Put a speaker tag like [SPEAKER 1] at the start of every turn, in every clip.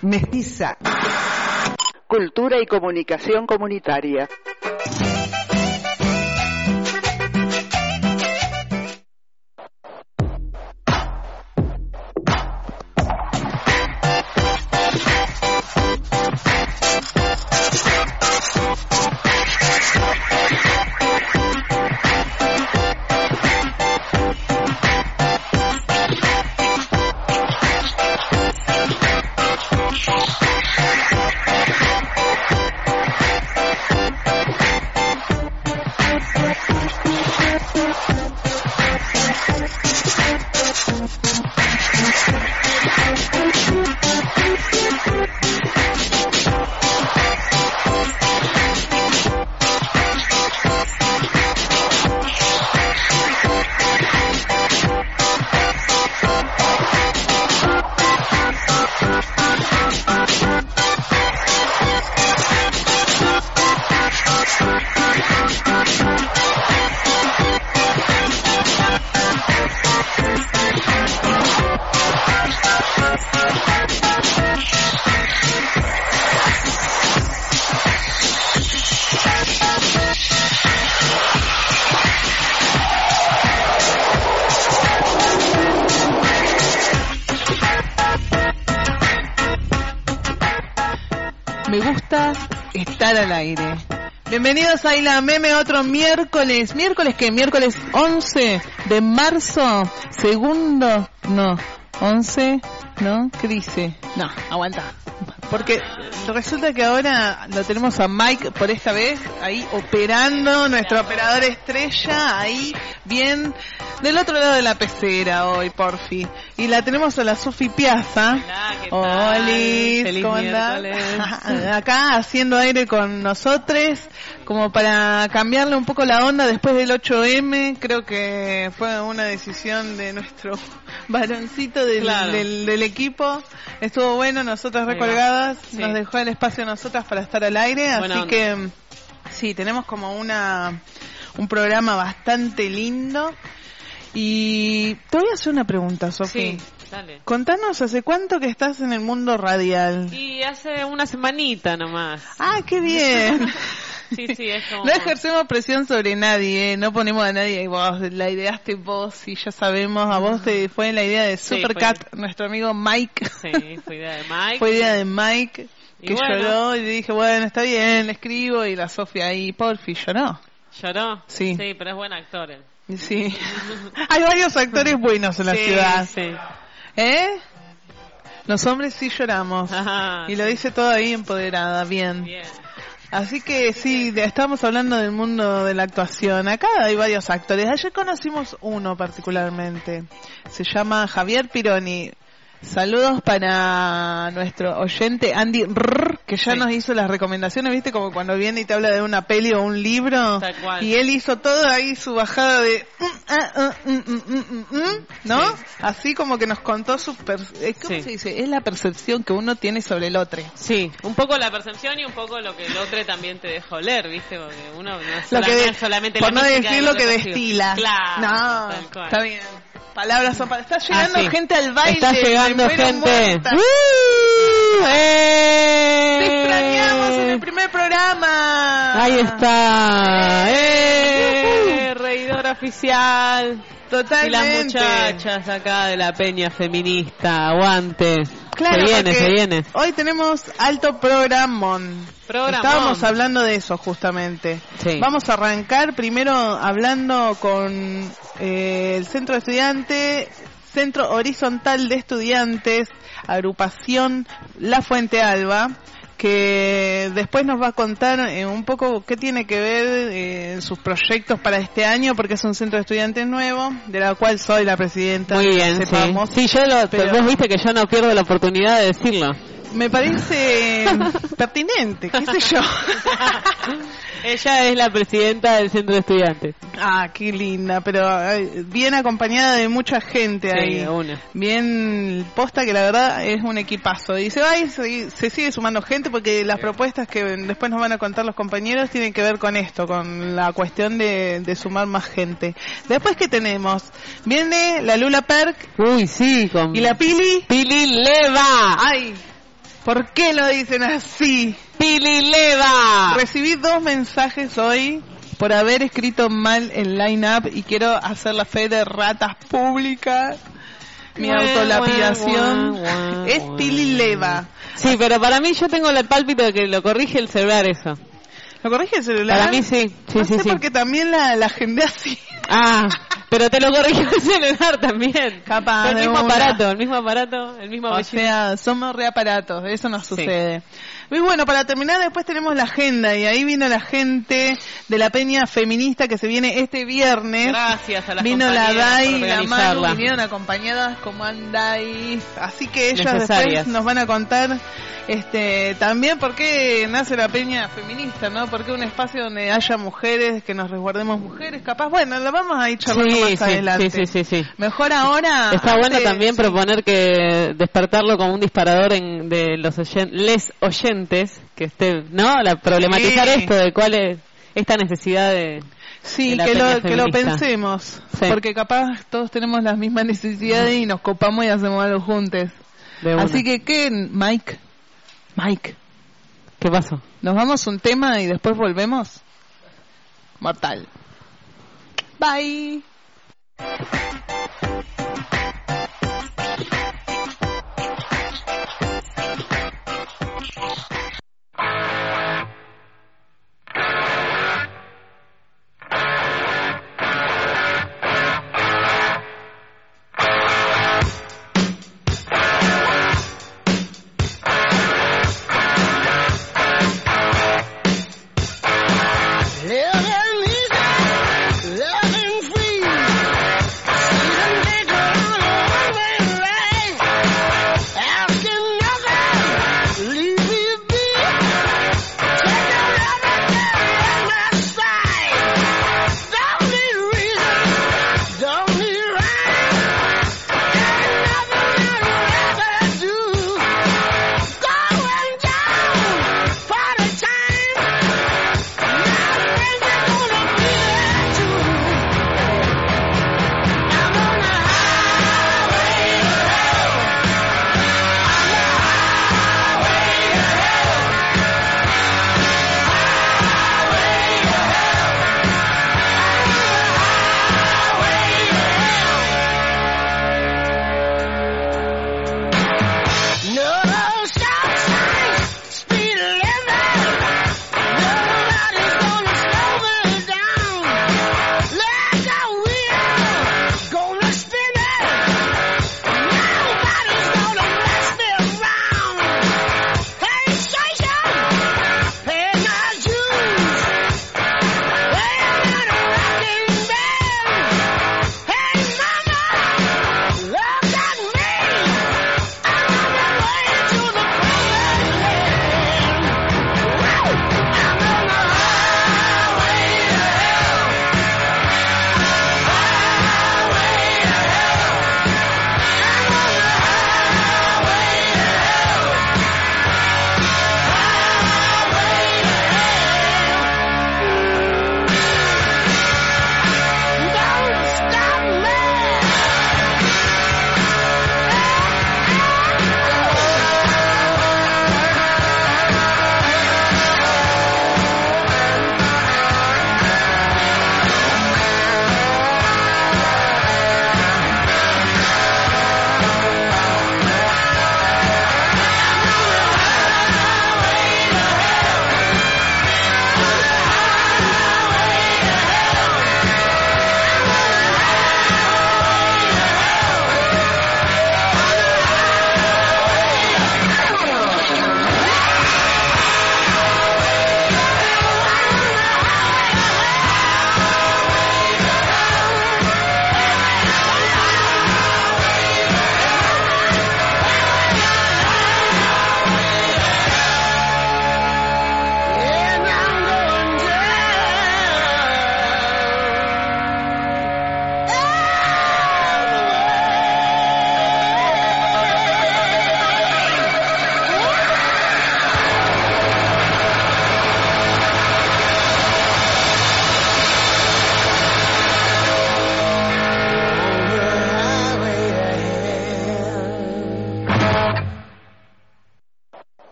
[SPEAKER 1] mestiza.
[SPEAKER 2] Cultura y comunicación comunitaria.
[SPEAKER 3] Me gusta estar al aire. Bienvenidos a Isla Meme, otro miércoles. ¿Miércoles qué? Miércoles 11 de marzo, segundo, no, 11, ¿no? ¿Qué dice? No, aguanta. Porque resulta que ahora lo tenemos a Mike por esta vez, ahí operando, nuestro operador estrella, ahí bien del otro lado de la pecera hoy, porfi. Y la tenemos a la Sofi Piazza.
[SPEAKER 4] Hola, ¿qué tal?
[SPEAKER 3] Hola, ¿cómo andás? Acá haciendo aire con nosotros, como para cambiarle un poco la onda después del 8M. Creo que fue una decisión de nuestro varoncito del equipo. Estuvo bueno, nosotras recolgadas, sí. Nos dejó el espacio a nosotras para estar al aire, buena así onda. Que sí, tenemos como un programa bastante lindo. Y te voy a hacer una pregunta, Sofi.
[SPEAKER 4] Sí, dale.
[SPEAKER 3] Contanos, ¿hace cuánto que estás en el mundo radial?
[SPEAKER 4] Y hace una semanita nomás.
[SPEAKER 3] ¡Ah, qué bien!
[SPEAKER 4] Sí, es como...
[SPEAKER 3] No ejercemos presión sobre nadie, no ponemos a nadie, vos la ideaste vos y ya sabemos, a vos te fue la idea de Supercat, nuestro amigo Mike.
[SPEAKER 4] Sí, fue idea de Mike.
[SPEAKER 3] Fue idea de Mike, que
[SPEAKER 4] bueno,
[SPEAKER 3] lloró y le dije, bueno, está bien, le escribo, y la Sofía ahí, porfi, lloró.
[SPEAKER 4] ¿Lloró?
[SPEAKER 3] Sí.
[SPEAKER 4] Sí, pero es buen actor él.
[SPEAKER 3] Sí. Hay varios actores buenos en la ciudad.
[SPEAKER 4] Sí.
[SPEAKER 3] Los hombres sí lloramos.
[SPEAKER 4] Ajá,
[SPEAKER 3] y lo dice todo ahí empoderada, bien. Así que sí, estamos hablando del mundo de la actuación. Acá hay varios actores. Ayer conocimos uno particularmente. Se llama Javier Pironi. Saludos para nuestro oyente Andy Rrr, que ya nos hizo las recomendaciones, ¿viste? Como cuando viene y te habla de una peli o un libro. Tal cual. Y él hizo todo ahí su bajada de... ¿no? Sí. Así como que nos contó su... ¿Cómo se dice? Es la percepción que uno tiene sobre el otro.
[SPEAKER 4] Sí, un poco la percepción y un poco lo que el otro también te dejó leer, ¿viste? Porque uno no es solamente
[SPEAKER 3] por
[SPEAKER 4] la
[SPEAKER 3] no
[SPEAKER 4] música
[SPEAKER 3] decir lo que destila.
[SPEAKER 4] Claro.
[SPEAKER 3] No, está bien. Palabras son palabras. Está llegando gente al baile.
[SPEAKER 4] Está llegando gente.
[SPEAKER 3] Te extrañamos en el primer programa.
[SPEAKER 4] Ahí está. Reidor oficial.
[SPEAKER 3] Totalmente.
[SPEAKER 4] Y las muchachas acá de la peña feminista. Aguante.
[SPEAKER 3] Claro,
[SPEAKER 4] se viene.
[SPEAKER 3] Hoy tenemos alto programón. Estábamos hablando de eso justamente. Sí. Vamos a arrancar primero hablando con el Centro de Estudiantes, Centro Horizontal de Estudiantes, agrupación La Fuente Alba, que después nos va a contar un poco qué tiene que ver sus proyectos para este año, porque es un centro de estudiantes nuevo, de la cual soy la presidenta.
[SPEAKER 4] Muy bien, sí, vos viste que yo no pierdo la oportunidad de decirlo.
[SPEAKER 3] Me parece pertinente, qué sé yo.
[SPEAKER 4] Ella es la presidenta del centro de estudiantes.
[SPEAKER 3] Ah, qué linda, pero bien acompañada de mucha gente ahí. Bien posta, que la verdad es un equipazo. Y se sigue sumando gente porque las propuestas que después nos van a contar los compañeros tienen que ver con esto, con la cuestión de sumar más gente. Después, ¿qué tenemos? Viene la Lula Perk.
[SPEAKER 4] Uy, sí.
[SPEAKER 3] ¿Y la Pili?
[SPEAKER 4] Pili Leva.
[SPEAKER 3] Ay. ¿Por qué lo dicen así?
[SPEAKER 4] ¡Pilileva!
[SPEAKER 3] Recibí 2 mensajes hoy por haber escrito mal el line-up y quiero hacer la fe de ratas públicas. Mi autolapidación es Pilileva.
[SPEAKER 4] Sí, pero para mí yo tengo el pálpito de que lo corrige el celular eso.
[SPEAKER 3] ¿Lo corrige el celular?
[SPEAKER 4] Para mí sí.
[SPEAKER 3] No sé porque también la agendé así.
[SPEAKER 4] Ah, pero te lo corrigió el celular también.
[SPEAKER 3] Capaz.
[SPEAKER 4] El mismo aparato, el mismo
[SPEAKER 3] O sea, somos reaparatos, eso nos sucede. Y bueno, para terminar después tenemos la agenda y ahí vino la gente de la peña feminista que se viene este viernes.
[SPEAKER 4] Gracias a las
[SPEAKER 3] vino la Dai y la Manu,
[SPEAKER 4] organizarla.
[SPEAKER 3] vinieron acompañadas como andáis. Así que ellas
[SPEAKER 4] Necesarias.
[SPEAKER 3] después nos van a contar también por qué nace la peña feminista, ¿no? Porque un espacio donde haya mujeres, que nos resguardemos mujeres, capaz, bueno, lo vamos a ir charlando más adelante.
[SPEAKER 4] Sí.
[SPEAKER 3] Mejor ahora.
[SPEAKER 4] Está bueno también proponer que despertarlo como un disparador de los les oyentes, que esté, ¿no? Problematizar esto de cuál es esta necesidad de...
[SPEAKER 3] Sí,
[SPEAKER 4] de
[SPEAKER 3] que lo pensemos,
[SPEAKER 4] sí.
[SPEAKER 3] Porque capaz todos tenemos las mismas necesidades y nos copamos y hacemos algo juntos. Así que, ¿qué, Mike?
[SPEAKER 4] ¿Qué pasó?
[SPEAKER 3] ¿Nos vamos un tema y después volvemos? Mortal. Bye.
[SPEAKER 1] Living easy, living free.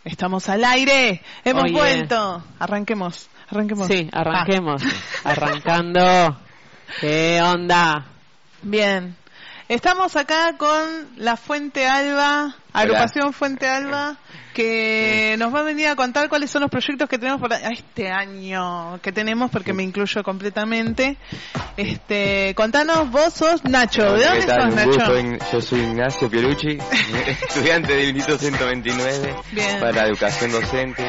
[SPEAKER 3] Estamos al aire. Hemos
[SPEAKER 4] Oye.
[SPEAKER 3] vuelto. Arranquemos.
[SPEAKER 4] Sí, arranquemos. Arrancando. ¿Qué onda?
[SPEAKER 3] Bien. Estamos acá con la Fuente Alba, agrupación Fuente Alba, que nos va a venir a contar cuáles son los proyectos que tenemos para este año que tenemos, porque me incluyo completamente. Contanos, vos sos Nacho. ¿De dónde sos, Nacho?
[SPEAKER 1] Yo soy Ignacio Pierucci, estudiante del Instituto 129
[SPEAKER 3] Bien.
[SPEAKER 1] para educación docente.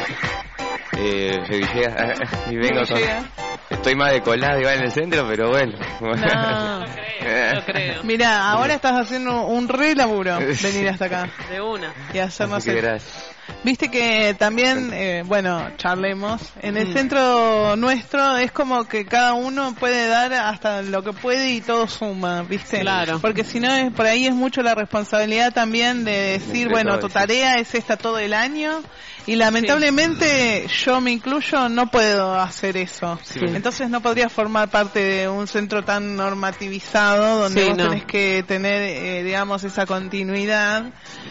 [SPEAKER 1] Y vengo con... Estoy más decolado igual en el centro, pero bueno.
[SPEAKER 3] No.
[SPEAKER 4] Lo creo.
[SPEAKER 3] Mirá, ahora estás haciendo un re laburo venir hasta acá
[SPEAKER 4] De una.
[SPEAKER 3] y hacernos
[SPEAKER 1] Así que gracias.
[SPEAKER 3] Viste que también, charlemos. En el centro nuestro es como que cada uno puede dar hasta lo que puede y todo suma, ¿viste?
[SPEAKER 4] Claro.
[SPEAKER 3] Porque si no, por ahí es mucho la responsabilidad también de decir,
[SPEAKER 1] Entre
[SPEAKER 3] bueno,
[SPEAKER 1] todos,
[SPEAKER 3] tu
[SPEAKER 1] sí.
[SPEAKER 3] tarea es esta todo el año. Y lamentablemente yo me incluyo, no puedo hacer eso.
[SPEAKER 1] Sí.
[SPEAKER 3] Entonces no podría formar parte de un centro tan normativizado donde
[SPEAKER 4] Sí,
[SPEAKER 3] vos
[SPEAKER 4] no.
[SPEAKER 3] tenés que tener, digamos, esa continuidad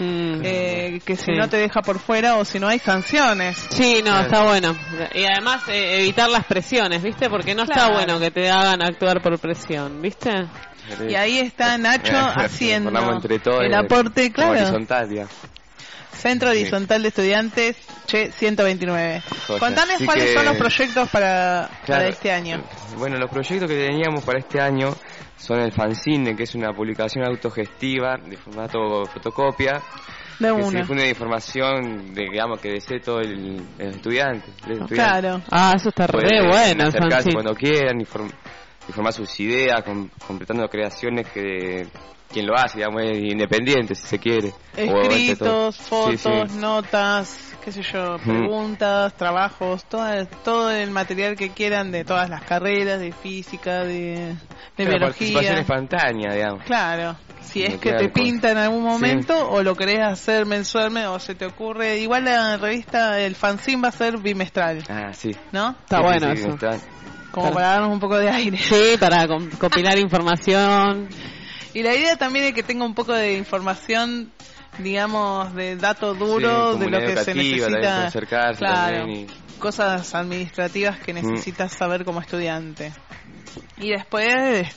[SPEAKER 3] que si
[SPEAKER 4] Sí.
[SPEAKER 3] no te deja por fuera o si no hay sanciones.
[SPEAKER 4] Sí, no,
[SPEAKER 1] Claro.
[SPEAKER 4] está bueno. Y además evitar las presiones, ¿viste? Porque no está
[SPEAKER 3] Claro.
[SPEAKER 4] bueno que te hagan actuar por presión, ¿viste?
[SPEAKER 3] Y ahí está Nacho haciendo
[SPEAKER 1] Formamos entre todos
[SPEAKER 3] el aporte,
[SPEAKER 1] como
[SPEAKER 3] claro.
[SPEAKER 1] horizontal, ya.
[SPEAKER 3] Centro Horizontal de Estudiantes, Che 129.
[SPEAKER 1] Joya.
[SPEAKER 3] Contame
[SPEAKER 1] Así
[SPEAKER 3] cuáles
[SPEAKER 1] que-
[SPEAKER 3] son los proyectos para
[SPEAKER 1] Claro.
[SPEAKER 3] este año.
[SPEAKER 1] Bueno, los proyectos que teníamos para este año son el fanzine, que es una publicación autogestiva de formato fotocopia,
[SPEAKER 3] De
[SPEAKER 1] que se
[SPEAKER 3] una.
[SPEAKER 1] difunde información de, digamos, que desee todo el estudiante.
[SPEAKER 3] Claro.
[SPEAKER 4] Ah, eso está re
[SPEAKER 1] Pueden
[SPEAKER 4] bueno. el
[SPEAKER 1] acercarse
[SPEAKER 4] fanzine.
[SPEAKER 1] cuando quieran, informar sus ideas, completando creaciones que quien lo hace, digamos, es independiente, si se quiere. O entre todos.
[SPEAKER 3] Escritos, fotos,
[SPEAKER 1] Sí, sí.
[SPEAKER 3] notas, qué sé yo, preguntas, trabajos, todo el material que quieran de todas las carreras, de física, de
[SPEAKER 1] Claro, participación
[SPEAKER 3] biología.
[SPEAKER 1] espontánea, digamos.
[SPEAKER 3] Claro, si es
[SPEAKER 1] Como
[SPEAKER 3] que
[SPEAKER 1] crear
[SPEAKER 3] te
[SPEAKER 1] cosas.
[SPEAKER 3] pinta en algún momento
[SPEAKER 1] Sí.
[SPEAKER 3] o lo querés hacer mensualmente o se te ocurre. Igual la revista, el fanzine va a ser bimestral,
[SPEAKER 1] Ah, sí.
[SPEAKER 3] ¿no?
[SPEAKER 4] Está
[SPEAKER 1] Sí,
[SPEAKER 4] bueno
[SPEAKER 1] sí,
[SPEAKER 4] eso.
[SPEAKER 1] está.
[SPEAKER 3] Como para darnos un poco de aire.
[SPEAKER 4] Sí, para compilar información.
[SPEAKER 3] Y la idea también es que tenga un poco de información, digamos, de dato duro,
[SPEAKER 1] Sí,
[SPEAKER 3] de lo que
[SPEAKER 1] comunidad
[SPEAKER 3] se
[SPEAKER 1] educativa, también
[SPEAKER 3] necesita.
[SPEAKER 1] puede acercarse
[SPEAKER 3] Claro,
[SPEAKER 1] también
[SPEAKER 3] cosas administrativas que necesitas saber como estudiante. Y después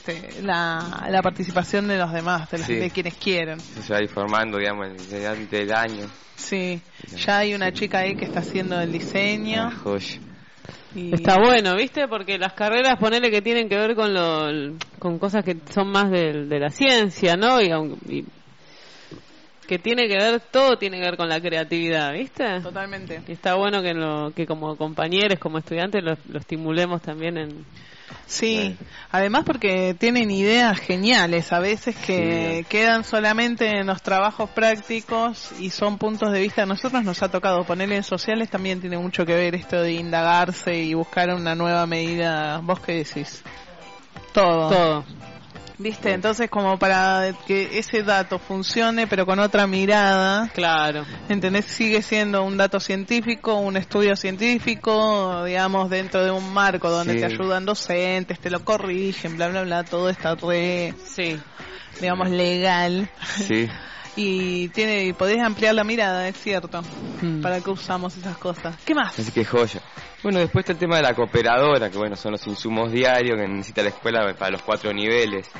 [SPEAKER 3] la participación de los demás,
[SPEAKER 1] Sí.
[SPEAKER 3] de quienes quieren.
[SPEAKER 1] Se va informando, digamos, durante el año.
[SPEAKER 3] Sí, ya hay una chica ahí que está haciendo el diseño.
[SPEAKER 1] Ah, joya.
[SPEAKER 3] Y
[SPEAKER 4] Está bueno, ¿viste? Porque las carreras, ponele que tienen que ver con cosas que son más de la ciencia, ¿no? Y que tiene que ver, todo tiene que ver con la creatividad, ¿viste?
[SPEAKER 3] Totalmente.
[SPEAKER 4] Y está bueno que como compañeros, como estudiantes, lo estimulemos también en...
[SPEAKER 3] Sí, además porque tienen ideas geniales, a veces que quedan solamente en los trabajos prácticos y son puntos de vista. A nosotros nos ha tocado ponerle en sociales, también tiene mucho que ver esto de indagarse y buscar una nueva medida. ¿Vos qué decís?
[SPEAKER 4] Todo.
[SPEAKER 3] ¿Viste? Entonces como para que ese dato funcione pero con otra mirada,
[SPEAKER 4] Claro.
[SPEAKER 3] ¿entendés? Sigue siendo un dato científico, un estudio científico, digamos, dentro de un marco donde
[SPEAKER 1] Sí.
[SPEAKER 3] te ayudan docentes, te lo corrigen, bla, bla, bla, todo está re,
[SPEAKER 4] Sí.
[SPEAKER 3] digamos, legal.
[SPEAKER 1] Sí.
[SPEAKER 3] Y podés ampliar la mirada, es cierto.
[SPEAKER 4] Mm.
[SPEAKER 3] ¿Para qué usamos esas cosas? ¿Qué más?
[SPEAKER 1] Así que joya. Bueno, después está el tema de la cooperadora, que bueno, son los insumos diarios que necesita la escuela para los 4 niveles.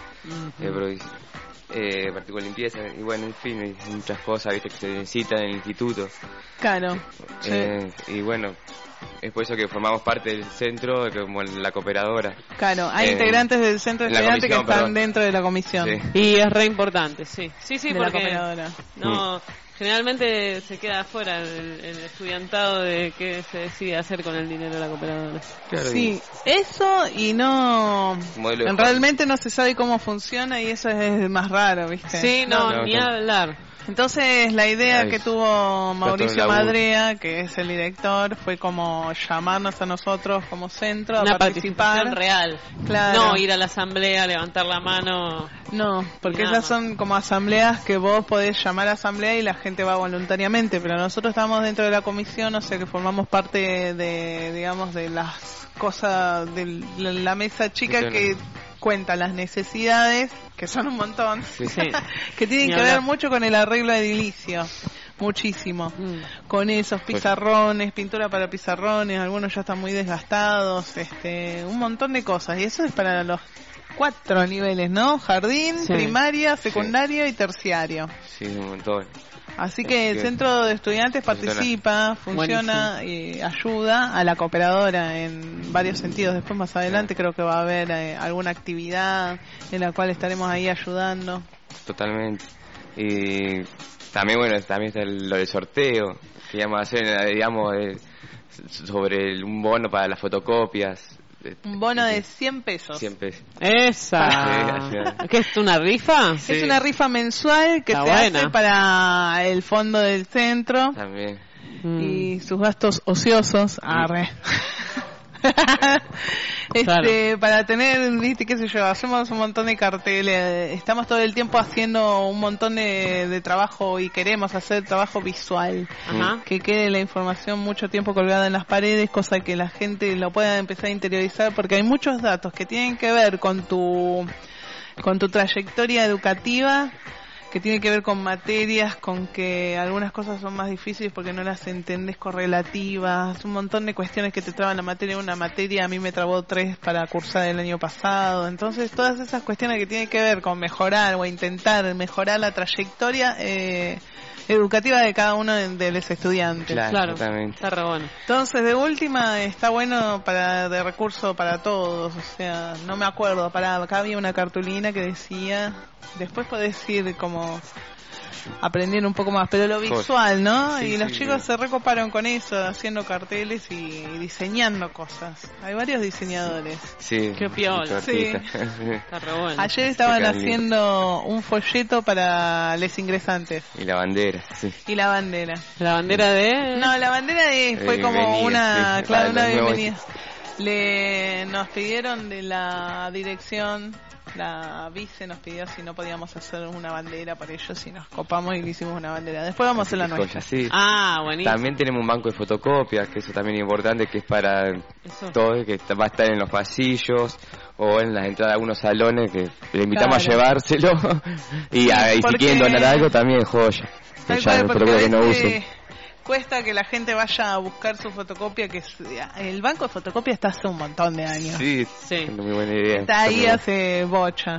[SPEAKER 1] Particular limpieza, y bueno, en fin, hay muchas cosas, viste, que se necesitan en el instituto.
[SPEAKER 3] Claro. Sí.
[SPEAKER 1] Y bueno, es por eso que formamos parte del centro como la cooperadora.
[SPEAKER 3] Claro, hay
[SPEAKER 1] eh,
[SPEAKER 3] integrantes del centro de
[SPEAKER 1] en la
[SPEAKER 3] estudiantes que
[SPEAKER 1] comisión,
[SPEAKER 3] están
[SPEAKER 1] perdón.
[SPEAKER 3] dentro de la comisión.
[SPEAKER 1] Sí.
[SPEAKER 4] Y es re importante, sí. Sí,
[SPEAKER 3] De la
[SPEAKER 4] porque
[SPEAKER 3] cooperadora.
[SPEAKER 4] no, generalmente se queda afuera el estudiantado de qué se decide hacer con el dinero de la cooperadora.
[SPEAKER 1] Claro,
[SPEAKER 3] Sí, eso y no...
[SPEAKER 1] Modelo de
[SPEAKER 3] Realmente no se sabe cómo funciona y eso es más raro, ¿viste?
[SPEAKER 4] Sí, no,
[SPEAKER 1] No,
[SPEAKER 4] ni
[SPEAKER 1] no.
[SPEAKER 4] hablar.
[SPEAKER 3] Entonces la idea
[SPEAKER 1] Ay,
[SPEAKER 3] que tuvo Mauricio
[SPEAKER 1] laburo.
[SPEAKER 3] Madrea, que es el director, fue como llamarnos a nosotros como centro a
[SPEAKER 4] Una
[SPEAKER 3] participar.
[SPEAKER 4] participación real.
[SPEAKER 3] Claro.
[SPEAKER 4] No ir a la asamblea, levantar la mano.
[SPEAKER 3] No, porque
[SPEAKER 4] Nada
[SPEAKER 3] esas
[SPEAKER 4] más.
[SPEAKER 3] son como asambleas que vos podés llamar a asamblea y la gente va voluntariamente, pero nosotros estamos dentro de la comisión, o sea que formamos parte de, digamos, de las cosas de la mesa chica
[SPEAKER 1] Claro.
[SPEAKER 3] que cuenta las necesidades, que son un montón,
[SPEAKER 1] Sí.
[SPEAKER 4] Sí.
[SPEAKER 3] que tienen
[SPEAKER 4] Ni
[SPEAKER 3] que ver
[SPEAKER 4] hablar.
[SPEAKER 3] mucho con el arreglo edilicio. muchísimo. Con esos pizarrones, pintura para pizarrones, algunos ya están muy desgastados, un montón de cosas. Y eso es para los 4 niveles, ¿no? Jardín, primaria, secundario y terciario.
[SPEAKER 1] Sí, un montón.
[SPEAKER 3] Así que el centro de estudiantes participa, funciona y ayuda a la cooperadora en varios sentidos. Después más adelante creo que va a haber alguna actividad en la cual estaremos ahí ayudando.
[SPEAKER 1] Totalmente. Y también, bueno, también está lo del sorteo que íbamos a hacer, digamos, sobre un bono para las fotocopias.
[SPEAKER 3] Un bono de 100 pesos.
[SPEAKER 1] 100 pesos.
[SPEAKER 4] ¡Esa! ¿Qué es una rifa?
[SPEAKER 3] Sí. Es una rifa mensual que se hace para el fondo del centro.
[SPEAKER 1] También.
[SPEAKER 3] Y sus gastos ociosos. Arre.
[SPEAKER 4] Claro.
[SPEAKER 3] Para tener, viste, qué sé yo, hacemos un montón de carteles, estamos todo el tiempo haciendo un montón de trabajo y queremos hacer trabajo visual.
[SPEAKER 4] Ajá.
[SPEAKER 3] Que quede la información mucho tiempo colgada en las paredes, cosa que la gente lo pueda empezar a interiorizar, porque hay muchos datos que tienen que ver con tu trayectoria educativa, que tiene que ver con materias, con que algunas cosas son más difíciles porque no las entendés correlativas, un montón de cuestiones que te traban la materia. Una materia a mí me trabó 3 para cursar el año pasado. Entonces todas esas cuestiones que tienen que ver con mejorar o intentar mejorar la trayectoria educativa de cada uno de los estudiantes.
[SPEAKER 4] Claro, está re bueno.
[SPEAKER 3] Entonces, de última, está bueno de recurso para todos. O sea, no me acuerdo, acá había una cartulina que decía, después podés ir como aprender un poco más, pero lo visual, ¿no?
[SPEAKER 1] Sí,
[SPEAKER 3] y los chicos se recoparon con eso, haciendo carteles y diseñando cosas. Hay varios diseñadores.
[SPEAKER 1] Sí.
[SPEAKER 4] Qué piola.
[SPEAKER 3] Sí.
[SPEAKER 4] Está re bueno.
[SPEAKER 3] Ayer estaban haciendo un folleto para los ingresantes.
[SPEAKER 1] Y la bandera, sí.
[SPEAKER 3] Y la bandera.
[SPEAKER 4] ¿La bandera de...?
[SPEAKER 3] No, la bandera fue como
[SPEAKER 1] bienvenida,
[SPEAKER 3] una, claro, una
[SPEAKER 1] nuevo.
[SPEAKER 3] bienvenida. Nos pidieron de la dirección, la vice nos pidió si no podíamos hacer una bandera para ellos y nos copamos y le hicimos una bandera. Después vamos a hacer la nuestra.
[SPEAKER 1] Sí.
[SPEAKER 4] Ah, buenísimo.
[SPEAKER 1] También tenemos un banco de fotocopias, que eso también es importante, que es para todo, que va a estar en los pasillos o en las entradas de algunos salones, que le invitamos a llevárselo. Y si quieren donar algo, también joya.
[SPEAKER 3] Tal cual, porque que no usen. Cuesta que la gente vaya a buscar su fotocopia, que el banco de fotocopia está hace un montón de años.
[SPEAKER 1] Sí, muy buena idea.
[SPEAKER 3] Está ahí hace bocha.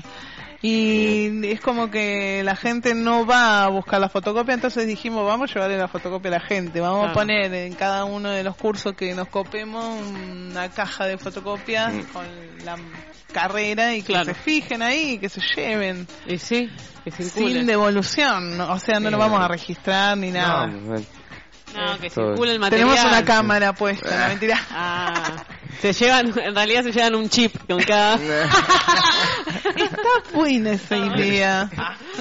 [SPEAKER 3] Y es como que la gente no va a buscar la fotocopia, entonces dijimos, vamos a llevarle la fotocopia a la gente. Vamos a poner en cada uno de los cursos que nos copemos una caja de fotocopias con la carrera y que se fijen ahí y que se lleven.
[SPEAKER 4] Y sí, que circule.
[SPEAKER 3] Sin devolución, o sea, no lo vamos a registrar ni nada.
[SPEAKER 4] No, que circule el material.
[SPEAKER 3] Tenemos una cámara puesta, no, mentira.
[SPEAKER 4] En realidad se llevan un chip con cada...
[SPEAKER 3] Está buena esa idea.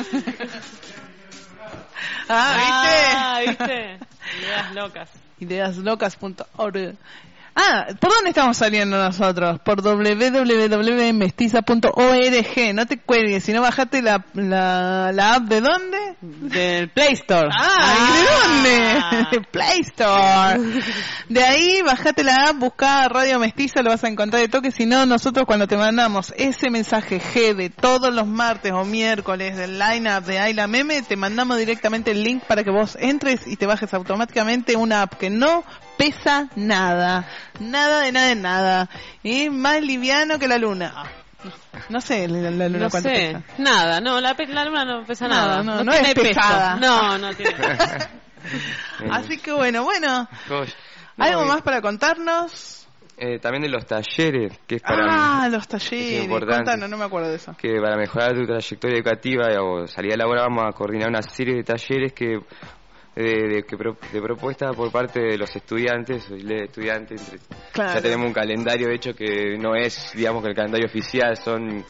[SPEAKER 4] ¿viste? Ideas locas.
[SPEAKER 3] Ideaslocas.org. ¿Por dónde estamos saliendo nosotros? Por www.mestiza.org. No te cuelgues, si no bajate la app ¿de dónde?
[SPEAKER 4] Del Play Store.
[SPEAKER 3] ¿Y de dónde? De Play Store. De ahí bajate la app, buscá Radio Mestiza, lo vas a encontrar de toque. Si no, nosotros cuando te mandamos ese mensaje G de todos los martes o miércoles del line-up de Ayla Meme, te mandamos directamente el link para que vos entres y te bajes automáticamente una app que no pesa nada. Nada de nada. Y más liviano que la luna. No sé la luna
[SPEAKER 4] no
[SPEAKER 3] cuánto
[SPEAKER 4] sé.
[SPEAKER 3] pesa.
[SPEAKER 4] Nada, no, la luna no pesa nada.
[SPEAKER 3] No
[SPEAKER 4] tiene
[SPEAKER 3] es pesada.
[SPEAKER 4] Peso. No tiene peso.
[SPEAKER 3] Así que bueno. ¿Algo más para contarnos?
[SPEAKER 1] También de los talleres, que es para...
[SPEAKER 3] los talleres. Contanos, no me acuerdo de eso.
[SPEAKER 1] Que para mejorar tu trayectoria educativa o salida laboral vamos a coordinar una serie de talleres de propuesta por parte de los estudiantes
[SPEAKER 3] Claro.
[SPEAKER 1] Ya tenemos un calendario hecho que no es, digamos, que el calendario oficial, son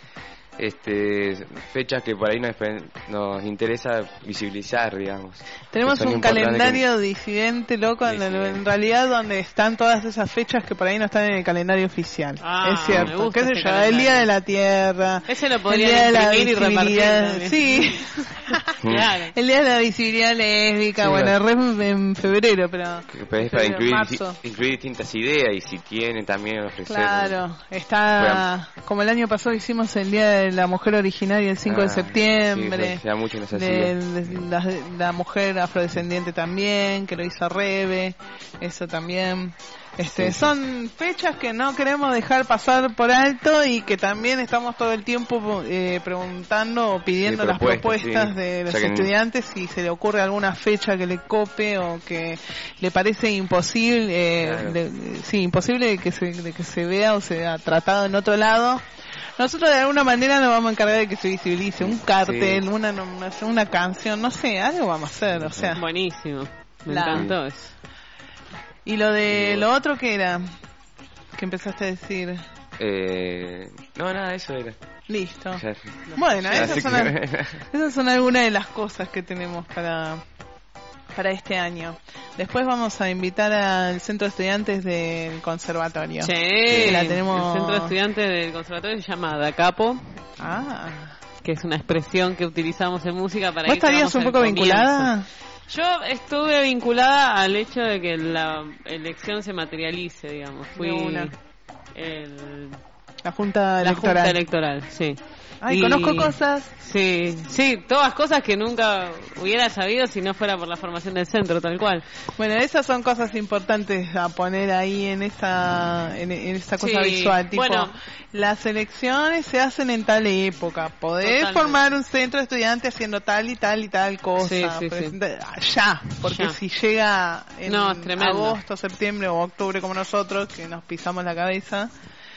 [SPEAKER 1] fechas que por ahí nos interesa visibilizar, digamos.
[SPEAKER 3] Tenemos un calendario disidente, loco, en realidad donde están todas esas fechas que por ahí no están en el calendario oficial. Es cierto.
[SPEAKER 4] Me gusta
[SPEAKER 3] ¿Qué sé yo? El Día de la Tierra.
[SPEAKER 4] Ese lo podrían imprimir y repartir.
[SPEAKER 3] Sí.
[SPEAKER 4] Claro.
[SPEAKER 3] El día de la visibilidad lésbica,
[SPEAKER 1] Sí,
[SPEAKER 3] bueno, en febrero, pero
[SPEAKER 1] es para
[SPEAKER 3] marzo.
[SPEAKER 1] incluir distintas ideas y si tiene también ofrecer.
[SPEAKER 3] Claro, está como el año pasado hicimos el Día de la Mujer Originaria el 5 de septiembre.
[SPEAKER 1] Sí, se da mucho en esas
[SPEAKER 3] de la mujer afrodescendiente también, que lo hizo Rebe, eso también. Son fechas que no queremos dejar pasar por alto y que también estamos todo el tiempo preguntando o pidiendo las propuestas de los estudiantes si se le ocurre alguna fecha que le cope o que le parece imposible, imposible de que se vea o sea tratado en otro lado. Nosotros de alguna manera nos vamos a encargar de que se visibilice un cartel, una canción, no sé, algo vamos a hacer, o sea.
[SPEAKER 4] Buenísimo, me encantó eso.
[SPEAKER 3] ¿Y lo otro qué era? ¿Qué empezaste a decir?
[SPEAKER 1] No, nada, eso era.
[SPEAKER 3] Listo. Bueno, esas son algunas de las cosas que tenemos para este año. Después vamos a invitar al Centro de Estudiantes del Conservatorio.
[SPEAKER 4] Sí,
[SPEAKER 3] el
[SPEAKER 4] Centro de Estudiantes del Conservatorio se llama Da Capo. Que es una expresión que utilizamos en música para...
[SPEAKER 3] ¿Vos estarías un poco vinculada?
[SPEAKER 4] Yo estuve vinculada al hecho de que la elección se materialice, digamos. Fui
[SPEAKER 3] la Junta Electoral.
[SPEAKER 4] La Junta Electoral, sí.
[SPEAKER 3] Ay, conozco cosas.
[SPEAKER 4] Sí, todas cosas que nunca hubiera sabido si no fuera por la formación del centro, tal cual.
[SPEAKER 3] Bueno, esas son cosas importantes a poner ahí en esa cosa visual. Tipo, bueno, las elecciones se hacen en tal época. Podés formar un centro de estudiantes haciendo tal y tal y tal cosa. Ya, porque si llega en agosto, septiembre o octubre como nosotros, que nos pisamos la cabeza,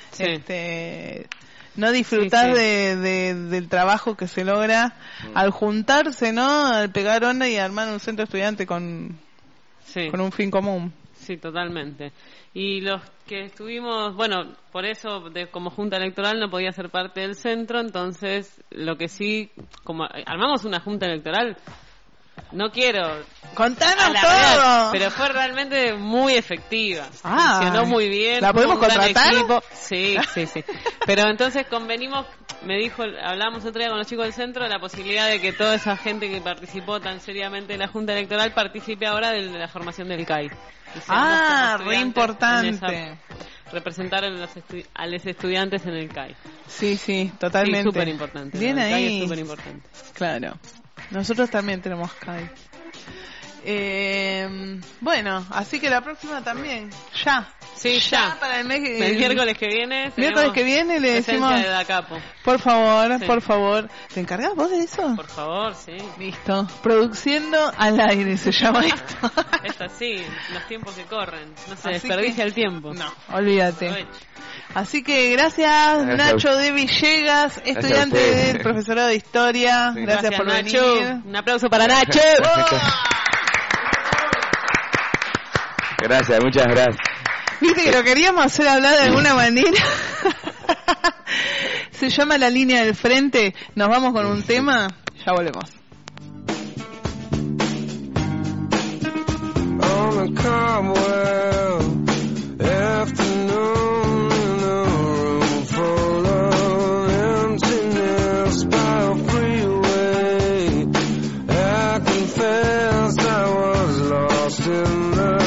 [SPEAKER 3] no disfrutar del trabajo que se logra al juntarse, ¿no? Al pegar onda y armar un centro estudiante con un fin común.
[SPEAKER 4] Sí, totalmente. Y los que estuvimos, bueno, por eso como Junta Electoral no podía ser parte del centro, entonces lo que sí, como armamos una Junta Electoral, no quiero
[SPEAKER 3] contanos todo,
[SPEAKER 4] pero fue realmente muy efectiva, funcionó muy bien.
[SPEAKER 3] ¿La podemos contratar?
[SPEAKER 4] Sí. Pero entonces convenimos, hablamos otro día con los chicos del centro, la posibilidad de que toda esa gente que participó tan seriamente en la Junta Electoral participe ahora de la formación del CAI.
[SPEAKER 3] Re importante.
[SPEAKER 4] Representar a los estudiantes en el CAI.
[SPEAKER 3] Sí, totalmente.
[SPEAKER 4] Sí, súper importante.
[SPEAKER 3] Bien ahí.
[SPEAKER 4] El CAI es súper importante.
[SPEAKER 3] Claro. Nosotros también tenemos CAI. Bueno, así que la próxima también. Ya.
[SPEAKER 4] Sí, ya.
[SPEAKER 3] Para el
[SPEAKER 4] miércoles que viene.
[SPEAKER 3] Miércoles que viene le decimos.
[SPEAKER 4] De Da Capo.
[SPEAKER 3] Por favor. ¿Te encargas vos de eso?
[SPEAKER 4] Por favor, sí.
[SPEAKER 3] Listo. Produciendo al aire se llama esto.
[SPEAKER 4] Es así, los tiempos que corren. No se desperdicia el tiempo.
[SPEAKER 3] No, olvídate. Así que gracias Nacho de Villegas, estudiante del profesorado de Historia. Gracias por
[SPEAKER 4] Nacho.
[SPEAKER 3] venir.
[SPEAKER 4] Un aplauso para Nacho.
[SPEAKER 1] Gracias, muchas gracias.
[SPEAKER 3] Viste que lo queríamos hacer hablar de alguna manera. Se llama La Línea del Frente. Nos vamos con un tema. Ya volvemos. On a Cromwell afternoon in a room full of emptiness by a freeway, I confess I was lost in the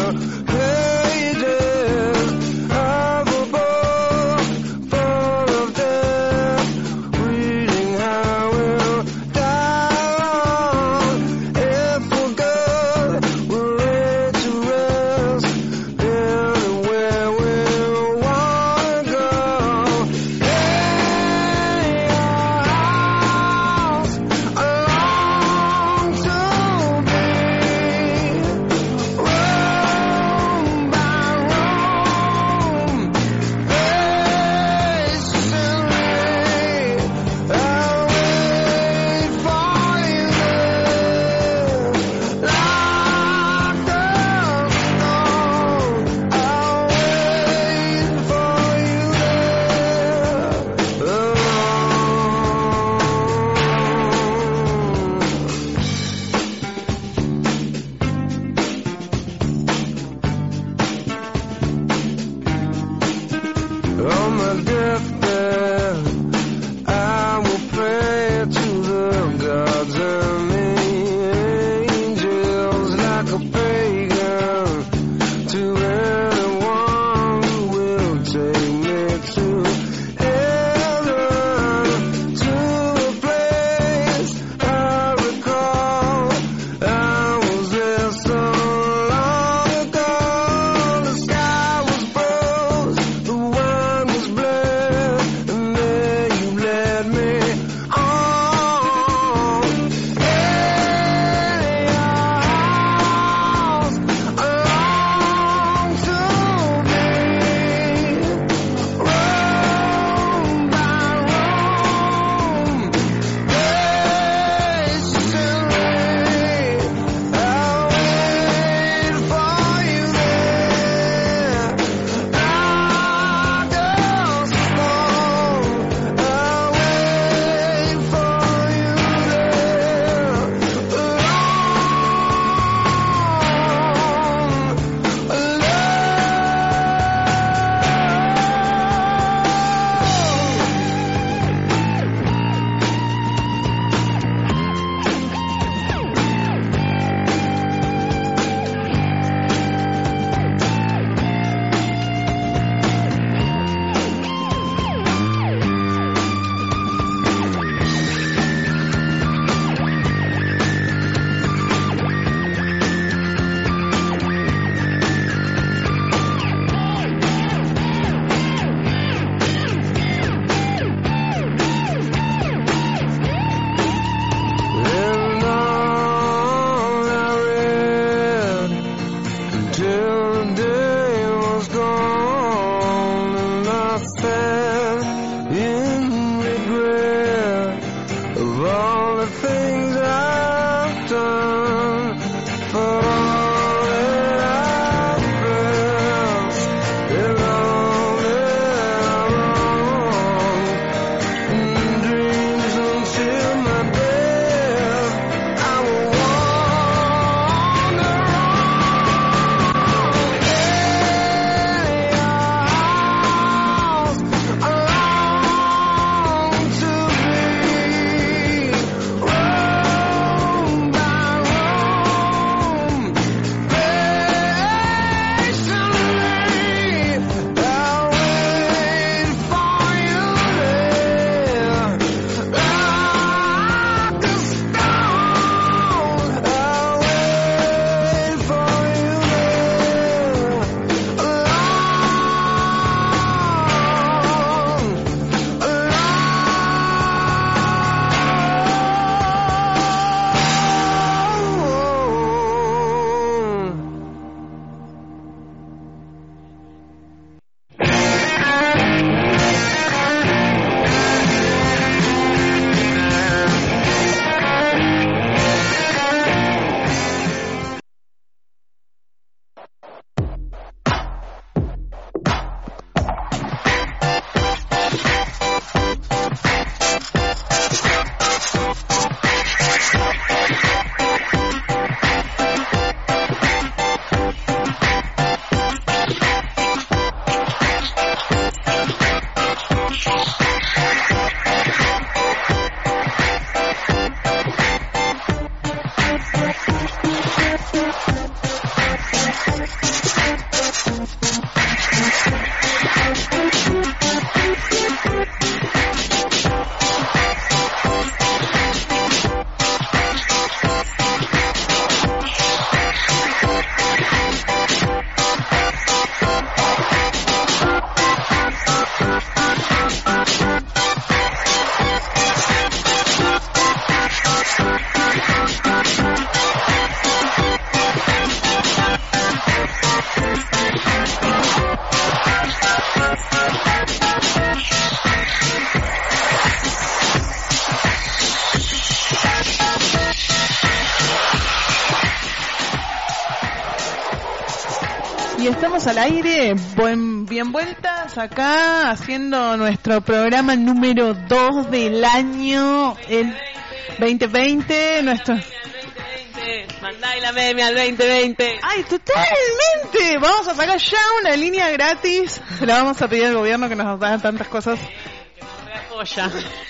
[SPEAKER 3] Y estamos al aire, bien vueltas acá, haciendo nuestro programa número 2 del año, el 2020, nuestro...
[SPEAKER 4] Mandá la meme al 2020.
[SPEAKER 3] ¡Ay, totalmente! Vamos a sacar ya una línea gratis. Se la vamos a pedir al gobierno que nos haga tantas cosas.
[SPEAKER 4] Que nos reapoya.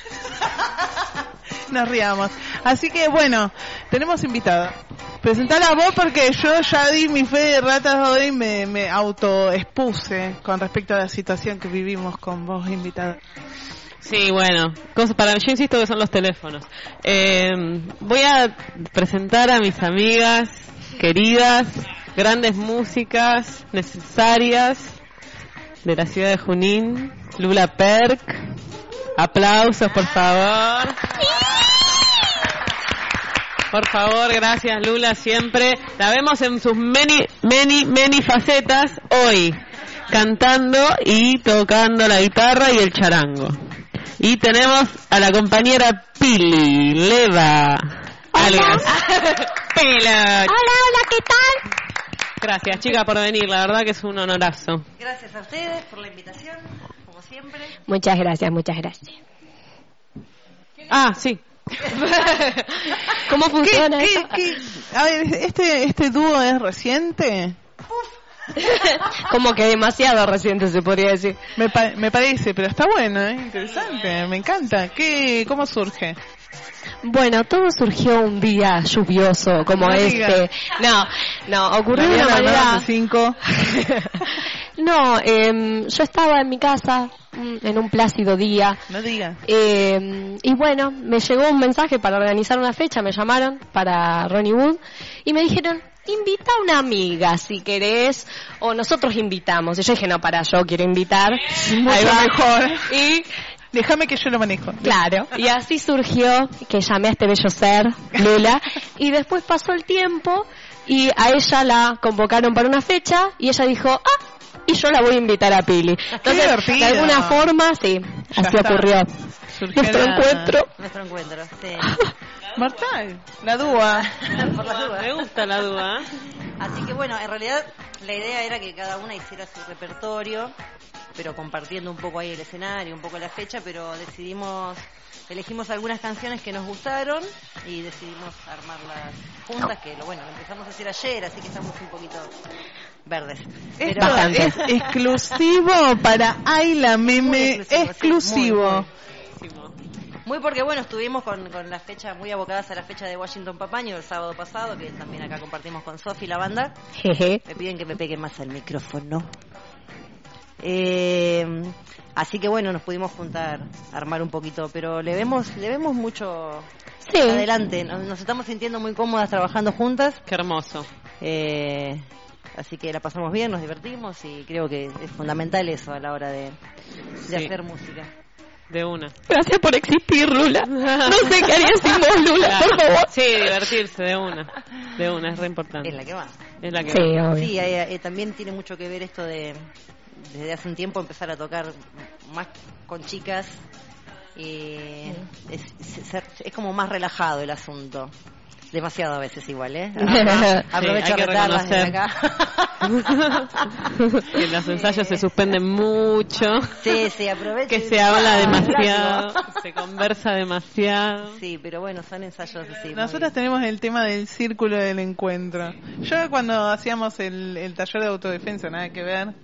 [SPEAKER 3] Nos riamos. Así que bueno, tenemos invitada. Presentala vos porque yo ya di mi fe de ratas hoy, me autoexpuse con respecto a la situación que vivimos con vos, invitada.
[SPEAKER 4] Sí, bueno, yo insisto que son los teléfonos. Voy a presentar a mis amigas queridas, grandes músicas necesarias de la ciudad de Junín, Lula Perk. Aplausos, por favor. Por favor, gracias Lula, siempre. La vemos en sus many facetas hoy, cantando y tocando la guitarra y el charango. Y tenemos a la compañera Pili Leva.
[SPEAKER 5] Hola.
[SPEAKER 4] Pila.
[SPEAKER 5] Hola, ¿qué tal?
[SPEAKER 4] Gracias, chica, por venir. La verdad que es un honorazo.
[SPEAKER 6] Gracias a ustedes por la invitación, como siempre.
[SPEAKER 5] Muchas gracias.
[SPEAKER 4] Ah, sí.
[SPEAKER 5] ¿Cómo funciona
[SPEAKER 3] ¿Qué?
[SPEAKER 5] eso?
[SPEAKER 3] A ver, ¿este dúo es reciente?
[SPEAKER 5] Como que demasiado reciente se podría decir.
[SPEAKER 3] Me parece, pero está bueno, interesante, me encanta. ¿Cómo surge?
[SPEAKER 5] Bueno, todo surgió un día lluvioso como
[SPEAKER 3] No
[SPEAKER 5] este. No, ocurrió de una manera...
[SPEAKER 3] 5.
[SPEAKER 5] No, yo estaba en mi casa en un plácido día.
[SPEAKER 3] No digas.
[SPEAKER 5] Y bueno, me llegó un mensaje para organizar una fecha, me llamaron para Ronnie Wood y me dijeron, invita a una amiga si querés, o nosotros invitamos. Y yo dije, no, yo quiero invitar.
[SPEAKER 3] Ahí va mejor.
[SPEAKER 5] Y
[SPEAKER 3] déjame que yo lo manejo.
[SPEAKER 5] claro, y así surgió que llamé a este bello ser, Lula, y después pasó el tiempo y a ella la convocaron para una fecha y ella dijo, y yo la voy a invitar a Pili. Entonces, de alguna forma, sí,
[SPEAKER 3] Ya
[SPEAKER 5] así
[SPEAKER 3] está.
[SPEAKER 5] ocurrió. Nuestro encuentro.
[SPEAKER 6] Nuestro encuentro, sí.
[SPEAKER 3] Mortal, la dúa.
[SPEAKER 6] Por las dudas.
[SPEAKER 4] Me gusta la duda.
[SPEAKER 6] Así que bueno, en realidad la idea era que cada una hiciera su repertorio, pero compartiendo un poco ahí el escenario, un poco la fecha, pero elegimos algunas canciones que nos gustaron y decidimos armarlas juntas, que lo empezamos a hacer ayer, así que estamos un poquito verdes.
[SPEAKER 3] Esto
[SPEAKER 5] Bastante.
[SPEAKER 3] es exclusivo para Ayla Meme,
[SPEAKER 6] Muy
[SPEAKER 3] exclusivo.
[SPEAKER 6] Muy porque estuvimos con la fecha, muy abocadas a la fecha de Washington Papaño el sábado pasado, que también acá compartimos con Sofi, la banda.
[SPEAKER 5] Jeje.
[SPEAKER 6] Me piden que me pegue más al micrófono. Así que nos pudimos juntar, armar un poquito, pero le vemos mucho
[SPEAKER 5] Sí.
[SPEAKER 6] adelante. Nos estamos sintiendo muy cómodas trabajando juntas.
[SPEAKER 4] Qué hermoso.
[SPEAKER 6] Así que la pasamos bien, nos divertimos y creo que es fundamental eso a la hora de
[SPEAKER 4] Sí.
[SPEAKER 6] hacer música.
[SPEAKER 4] De una.
[SPEAKER 5] Gracias por existir, Lula. No sé qué haría sin vos, Lula,
[SPEAKER 4] Claro.
[SPEAKER 5] por favor.
[SPEAKER 4] Sí, divertirse, de una. De una, es re importante.
[SPEAKER 6] Es la que va.
[SPEAKER 4] Es la que
[SPEAKER 5] Sí,
[SPEAKER 4] va.
[SPEAKER 5] obvio.
[SPEAKER 6] Sí, también tiene mucho que ver esto de desde hace un tiempo empezar a tocar más con chicas y es como más relajado el asunto. Demasiado a veces igual, ¿eh? Aprovecho
[SPEAKER 4] hay que
[SPEAKER 6] a retarlas desde
[SPEAKER 4] reconocer.
[SPEAKER 6] acá.
[SPEAKER 4] Que los ensayos se suspenden mucho.
[SPEAKER 6] Sí, aprovecho.
[SPEAKER 4] Que
[SPEAKER 6] y-
[SPEAKER 4] se habla
[SPEAKER 6] Ah,
[SPEAKER 4] demasiado.
[SPEAKER 6] rápido.
[SPEAKER 4] Se conversa demasiado.
[SPEAKER 6] Sí, pero son ensayos así.
[SPEAKER 3] Nosotros tenemos el tema del círculo del encuentro. Yo cuando hacíamos el taller de autodefensa, nada que ver,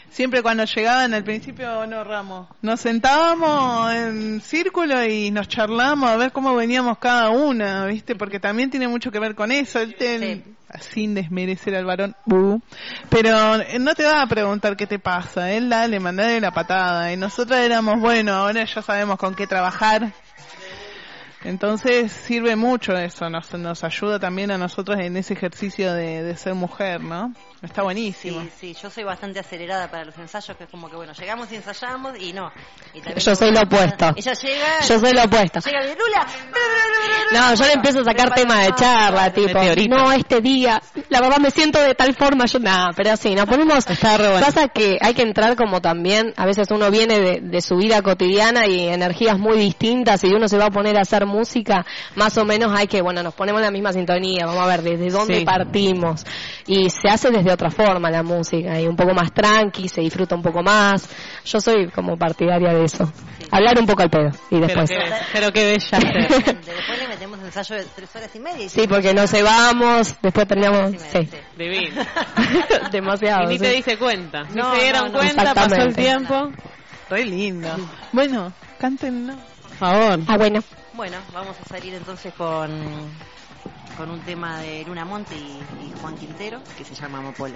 [SPEAKER 3] siempre cuando llegaban al principio, no, Ramos, nos sentábamos en círculo y nos charlamos a ver cómo veníamos cada una, ¿viste? Porque también tiene mucho que ver con eso, sin desmerecer al varón, pero no te va a preguntar qué te pasa, él dale, mandale la patada, y nosotras éramos, bueno, ahora ya sabemos con qué trabajar. Entonces sirve mucho eso, nos ayuda también a nosotros en ese ejercicio de ser mujer, ¿no? Está buenísimo.
[SPEAKER 6] Sí, yo soy bastante acelerada para los ensayos, que es como que, bueno, llegamos y ensayamos y no. Y
[SPEAKER 5] yo soy lo opuesto.
[SPEAKER 6] Ella llega...
[SPEAKER 5] Yo soy lo opuesto.
[SPEAKER 6] Llega de Lula.
[SPEAKER 5] No, yo le empiezo a sacar tema de charla, tipo, no, este día, la verdad me siento de tal forma, pero sí, nos ponemos... Pasa que hay que entrar como también, a veces uno viene de su vida cotidiana y energías muy distintas, y uno se va a poner a hacer música, más o menos hay que, bueno, nos ponemos en la misma sintonía, vamos a ver desde dónde partimos, y se hace desde otra forma la música, y un poco más tranqui, se disfruta un poco más. Yo soy como partidaria de eso, hablar un poco al pedo, y después...
[SPEAKER 4] Pero qué bella.
[SPEAKER 6] Después le metemos ensayo de 3 horas y media.
[SPEAKER 5] Sí, porque nos cebamos, después terminamos... Sí.
[SPEAKER 4] Divino.
[SPEAKER 5] Demasiado.
[SPEAKER 4] Y ni te diste cuenta. Ni se dieron cuenta, pasó el tiempo.
[SPEAKER 3] Re lindo. Bueno, cántenlo.
[SPEAKER 4] Por favor.
[SPEAKER 5] Bueno.
[SPEAKER 6] Bueno, vamos a salir entonces con un tema de Luna Monte y Juan Quintero, que se llama Amapola.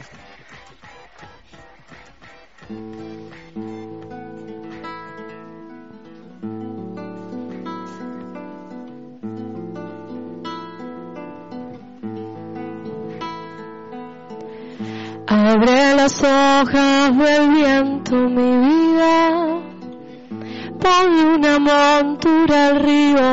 [SPEAKER 5] Abre las hojas del viento, mi vida, ponle una montura al río,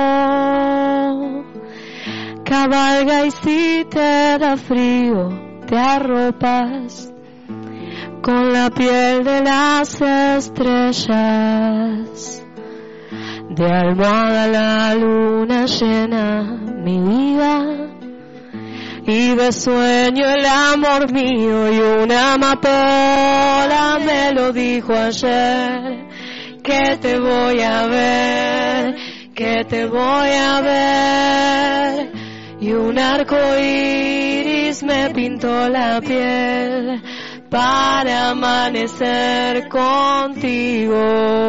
[SPEAKER 5] cabalga y si te da frío, te arropas con la piel de las estrellas, de almohada la luna llena, mi vida, y de sueño el amor mío, y una amapola me lo dijo ayer, que te voy a ver, que te voy a ver, y un arco iris me pintó la piel para amanecer contigo.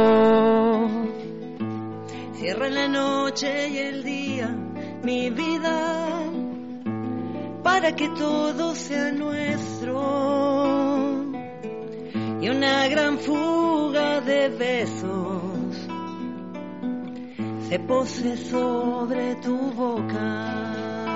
[SPEAKER 6] Cierra la noche y el día, mi vida, para que todo sea nuestro, y una gran fuga de besos se pose sobre tu boca,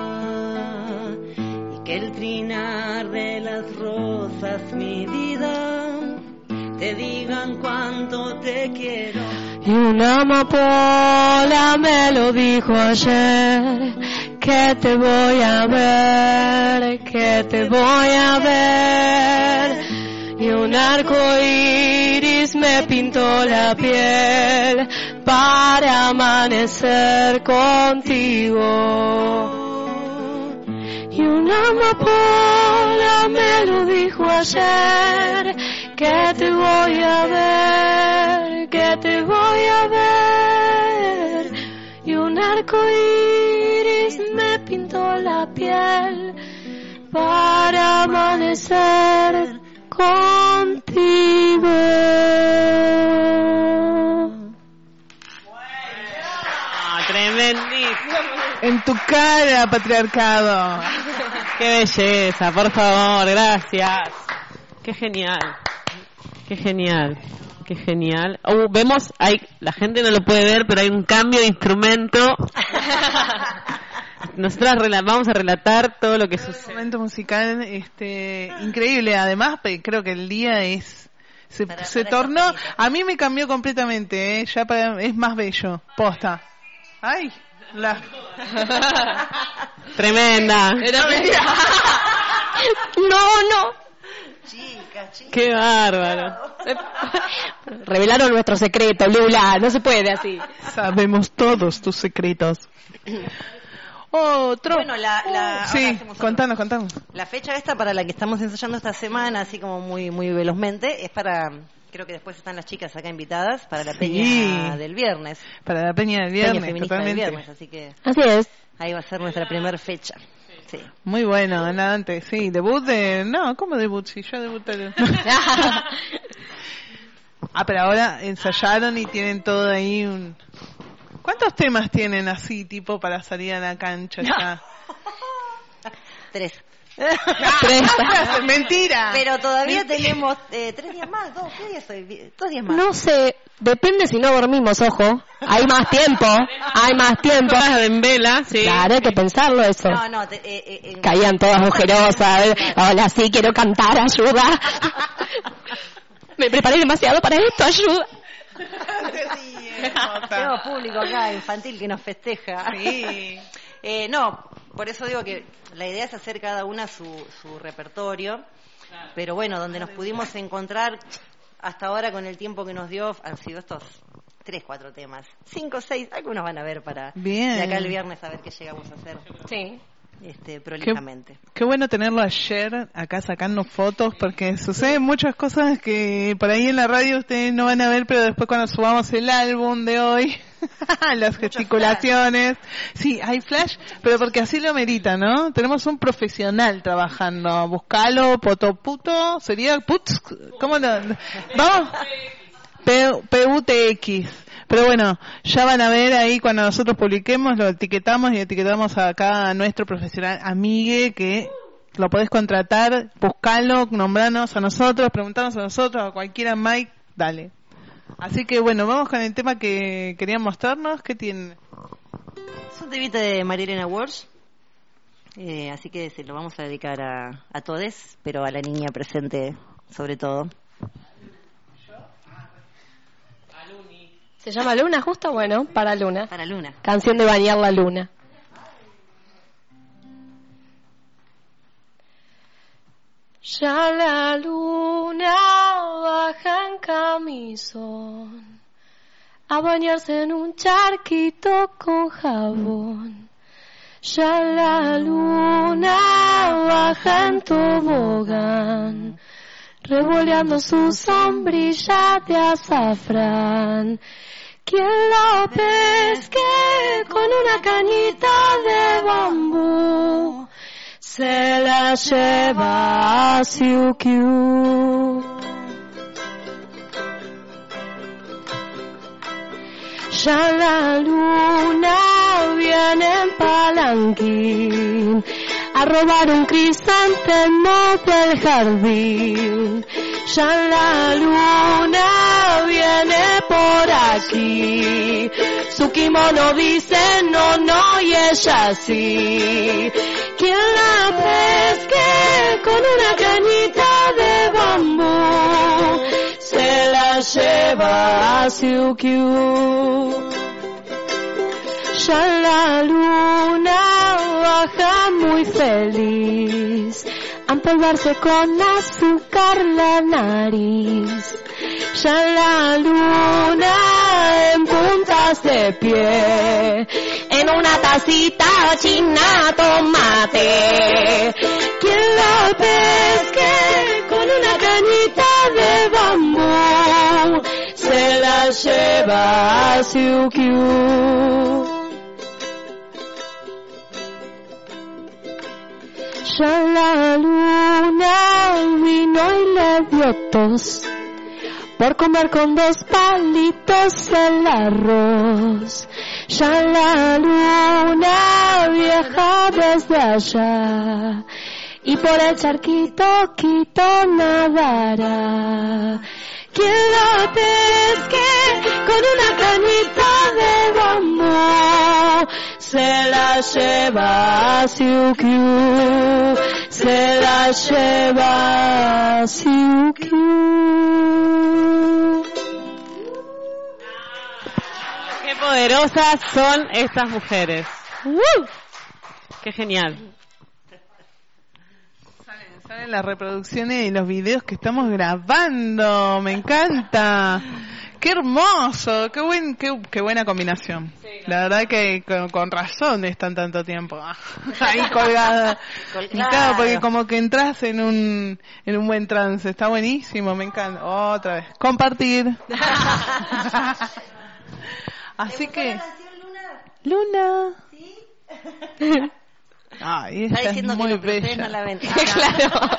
[SPEAKER 6] y que el trinar de las rosas, mi vida, te digan cuánto te quiero.
[SPEAKER 5] Y una amapola me lo dijo ayer, que te voy a ver, que te voy a ver, y un arco iris me pintó la piel para amanecer contigo. Y una amapola me lo dijo ayer, que te voy a ver, que te voy a ver, y un arco iris me pintó la piel para amanecer contigo.
[SPEAKER 4] Tremendísimo.
[SPEAKER 3] En tu cara, patriarcado.
[SPEAKER 4] Qué belleza, por favor, gracias. Qué genial. Qué genial. Qué genial. Vemos, la gente no lo puede ver, pero hay un cambio de instrumento. Nosotras vamos a relatar todo lo que sucede.
[SPEAKER 3] Un momento musical increíble. Además, creo que el día se tornó. A mí me cambió completamente. Ya es más bello. Posta. Ay,
[SPEAKER 4] tremenda.
[SPEAKER 5] No.
[SPEAKER 6] Chica.
[SPEAKER 4] Qué bárbaro.
[SPEAKER 5] Revelaron nuestro secreto, Lula. No se puede así.
[SPEAKER 3] Sabemos todos tus secretos. Otro.
[SPEAKER 6] Bueno,
[SPEAKER 3] sí, contanos.
[SPEAKER 6] La fecha esta para la que estamos ensayando esta semana, así como muy muy velozmente, es para, creo que después están las chicas acá invitadas para la peña del viernes.
[SPEAKER 3] Para la peña del viernes,
[SPEAKER 6] peña feminista
[SPEAKER 3] totalmente.
[SPEAKER 6] Del viernes, así que
[SPEAKER 5] así es.
[SPEAKER 6] Ahí va a ser nuestra primera fecha. Sí.
[SPEAKER 3] Muy bueno, adelante, sí. Debut de... No, ¿cómo debut? Si yo debuté... pero ahora ensayaron y tienen todo ahí un... ¿Cuántos temas tienen así, tipo, para salir a la cancha ya?
[SPEAKER 6] 3.
[SPEAKER 3] Mentira.
[SPEAKER 6] Pero todavía tenemos 3 días más, ¿qué días soy? 2 días más.
[SPEAKER 5] No sé, depende si no dormimos, ojo. Hay más tiempo.
[SPEAKER 4] En vela, sí.
[SPEAKER 5] Claro, hay que pensarlo eso.
[SPEAKER 6] No,
[SPEAKER 5] Caían todas mujerosas. Hola, sí, quiero cantar, ayuda. Me preparé demasiado para esto, ayuda.
[SPEAKER 6] Tenemos público acá, infantil, que nos festeja.
[SPEAKER 3] Sí.
[SPEAKER 6] No, por eso digo que la idea es hacer cada una su repertorio, pero bueno, donde nos pudimos encontrar hasta ahora con el tiempo que nos dio han sido estos 3, 4 temas, 5, 6, algunos van a ver para
[SPEAKER 3] Bien.
[SPEAKER 6] de acá el viernes a ver qué llegamos a hacer.
[SPEAKER 5] Sí.
[SPEAKER 6] Prolijamente.
[SPEAKER 3] Qué bueno tenerlo ayer acá sacando fotos, porque suceden muchas cosas que por ahí en la radio ustedes no van a ver, pero después cuando subamos el álbum de hoy, las gesticulaciones, sí, hay flash, pero porque así lo merita, ¿no? Tenemos un profesional trabajando, buscalo, potoputo, sería putz, ¿cómo no? Vamos, PUTX. Pero bueno, ya van a ver ahí cuando nosotros publiquemos, lo etiquetamos y etiquetamos acá a nuestro profesional amigue, que lo podés contratar, buscalo, nombranos a nosotros, preguntarnos a nosotros, a cualquiera, Mike, dale. Así que bueno, vamos con el tema que querían mostrarnos. ¿Qué tienen?
[SPEAKER 6] Es un temita de Marilena Walsh, así que se lo vamos a dedicar a todes, pero a la niña presente sobre todo.
[SPEAKER 5] ¿Se llama Luna justo? Bueno, para Luna.
[SPEAKER 6] Para Luna.
[SPEAKER 5] Canción de bañar la luna. Ya la luna baja en camisón a bañarse en un charquito con jabón. Ya la luna baja en tobogán revoleando su sombrilla de azafrán. Quien la pesque con una cañita de bambú se la lleva a Siukiu. Ya la luna viene en palanquín a robar un crisantemo del jardín. Ya la luna viene por aquí, su kimono dice no, no, y ella sí. Quien la pesque con una cañita de bambú se la lleva a Siukiu. Ya la luna baja muy feliz a empolvarse con azúcar la nariz. Ya la luna en puntas de pie en una tacita china tomate. Quien la pesque con una cañita de bambú se la lleva a Siukiu. Ya la luna vino y le dio tos por comer con 2 palitos el arroz. Ya la luna viaja desde allá y por el charquito quito nadará. Quien la pesque con una cañita de bambú se la lleva a Siukiu, se la lleva a Siukiu.
[SPEAKER 4] Qué poderosas son estas mujeres. Qué genial.
[SPEAKER 3] Salen las reproducciones y los videos que estamos grabando, me encanta. Qué hermoso, qué buena combinación. Sí, la verdad que con razón están tanto tiempo ahí colgada. Y claro, porque como que entras en un buen trance, está buenísimo, me encanta. Otra vez, compartir. Así que
[SPEAKER 6] Luna.
[SPEAKER 3] ¿Sí? Ay,
[SPEAKER 6] Está
[SPEAKER 3] ella es
[SPEAKER 6] diciendo que
[SPEAKER 3] muy
[SPEAKER 6] no, pero ustedes
[SPEAKER 3] bella.
[SPEAKER 6] no la ven.
[SPEAKER 5] Claro.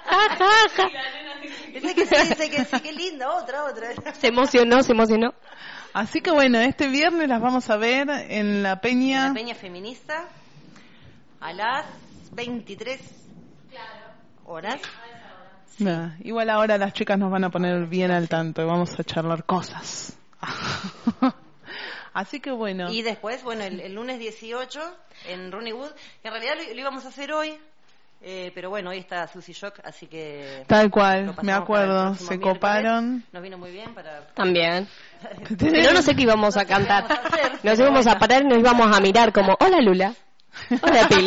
[SPEAKER 6] Dice que sí, dice que sí, qué linda, otra.
[SPEAKER 5] Se emocionó.
[SPEAKER 3] Así que bueno, este viernes las vamos a ver en la Peña.
[SPEAKER 6] La Peña Feminista a las 23 horas.
[SPEAKER 3] Nah, igual ahora las chicas nos van a poner bien al tanto y vamos a charlar cosas. Así que bueno.
[SPEAKER 6] Y después, bueno, el lunes 18 en Ronnie Wood, que en realidad lo íbamos a hacer hoy, pero bueno, hoy está Susie Shock, así que...
[SPEAKER 3] Tal
[SPEAKER 6] lo
[SPEAKER 3] cual,
[SPEAKER 6] pasamos
[SPEAKER 3] me
[SPEAKER 6] para el
[SPEAKER 3] acuerdo,
[SPEAKER 6] próximo
[SPEAKER 3] se
[SPEAKER 6] miércoles.
[SPEAKER 3] coparon.
[SPEAKER 6] Nos vino muy bien para...
[SPEAKER 5] También. Pero no sé qué íbamos a cantar.
[SPEAKER 6] qué íbamos a hacer,
[SPEAKER 5] Nos
[SPEAKER 6] pero
[SPEAKER 5] íbamos a
[SPEAKER 6] bueno.
[SPEAKER 5] parar y nos íbamos a mirar como, hola Lula, hola Pili.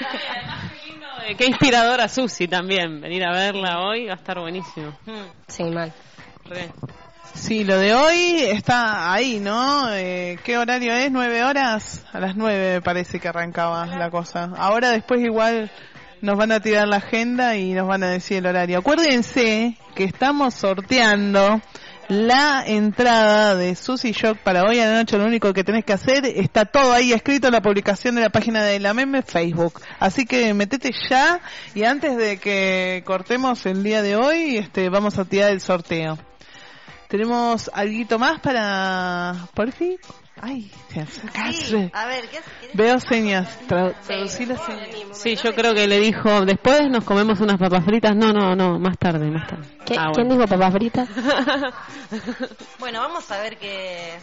[SPEAKER 4] Qué inspiradora Susi también. Venir a verla hoy va a estar buenísimo.
[SPEAKER 5] Sí, mal.
[SPEAKER 4] Re.
[SPEAKER 3] Sí, lo de hoy está ahí, ¿no? ¿Qué horario es? ¿9 horas? A las 9 me parece que arrancaba la cosa. Ahora después igual nos van a tirar la agenda y nos van a decir el horario. Acuérdense que estamos sorteando la entrada de Susie Shock para hoy a la noche. Lo único que tenés que hacer, está todo ahí escrito en la publicación de la página de la Meme Facebook. Así que metete ya y antes de que cortemos el día de hoy, vamos a tirar el sorteo. ¿Tenemos alguito más para... por fin? Ay, se acerca.
[SPEAKER 6] Sí, a ver, ¿qué haces?
[SPEAKER 3] Veo señas, traducir las señas.
[SPEAKER 4] Sí, yo creo que le dijo, después nos comemos unas papas fritas. No, más tarde.
[SPEAKER 5] ¿Quién
[SPEAKER 4] Bueno.
[SPEAKER 5] dijo papas fritas?
[SPEAKER 6] Bueno, vamos a ver qué...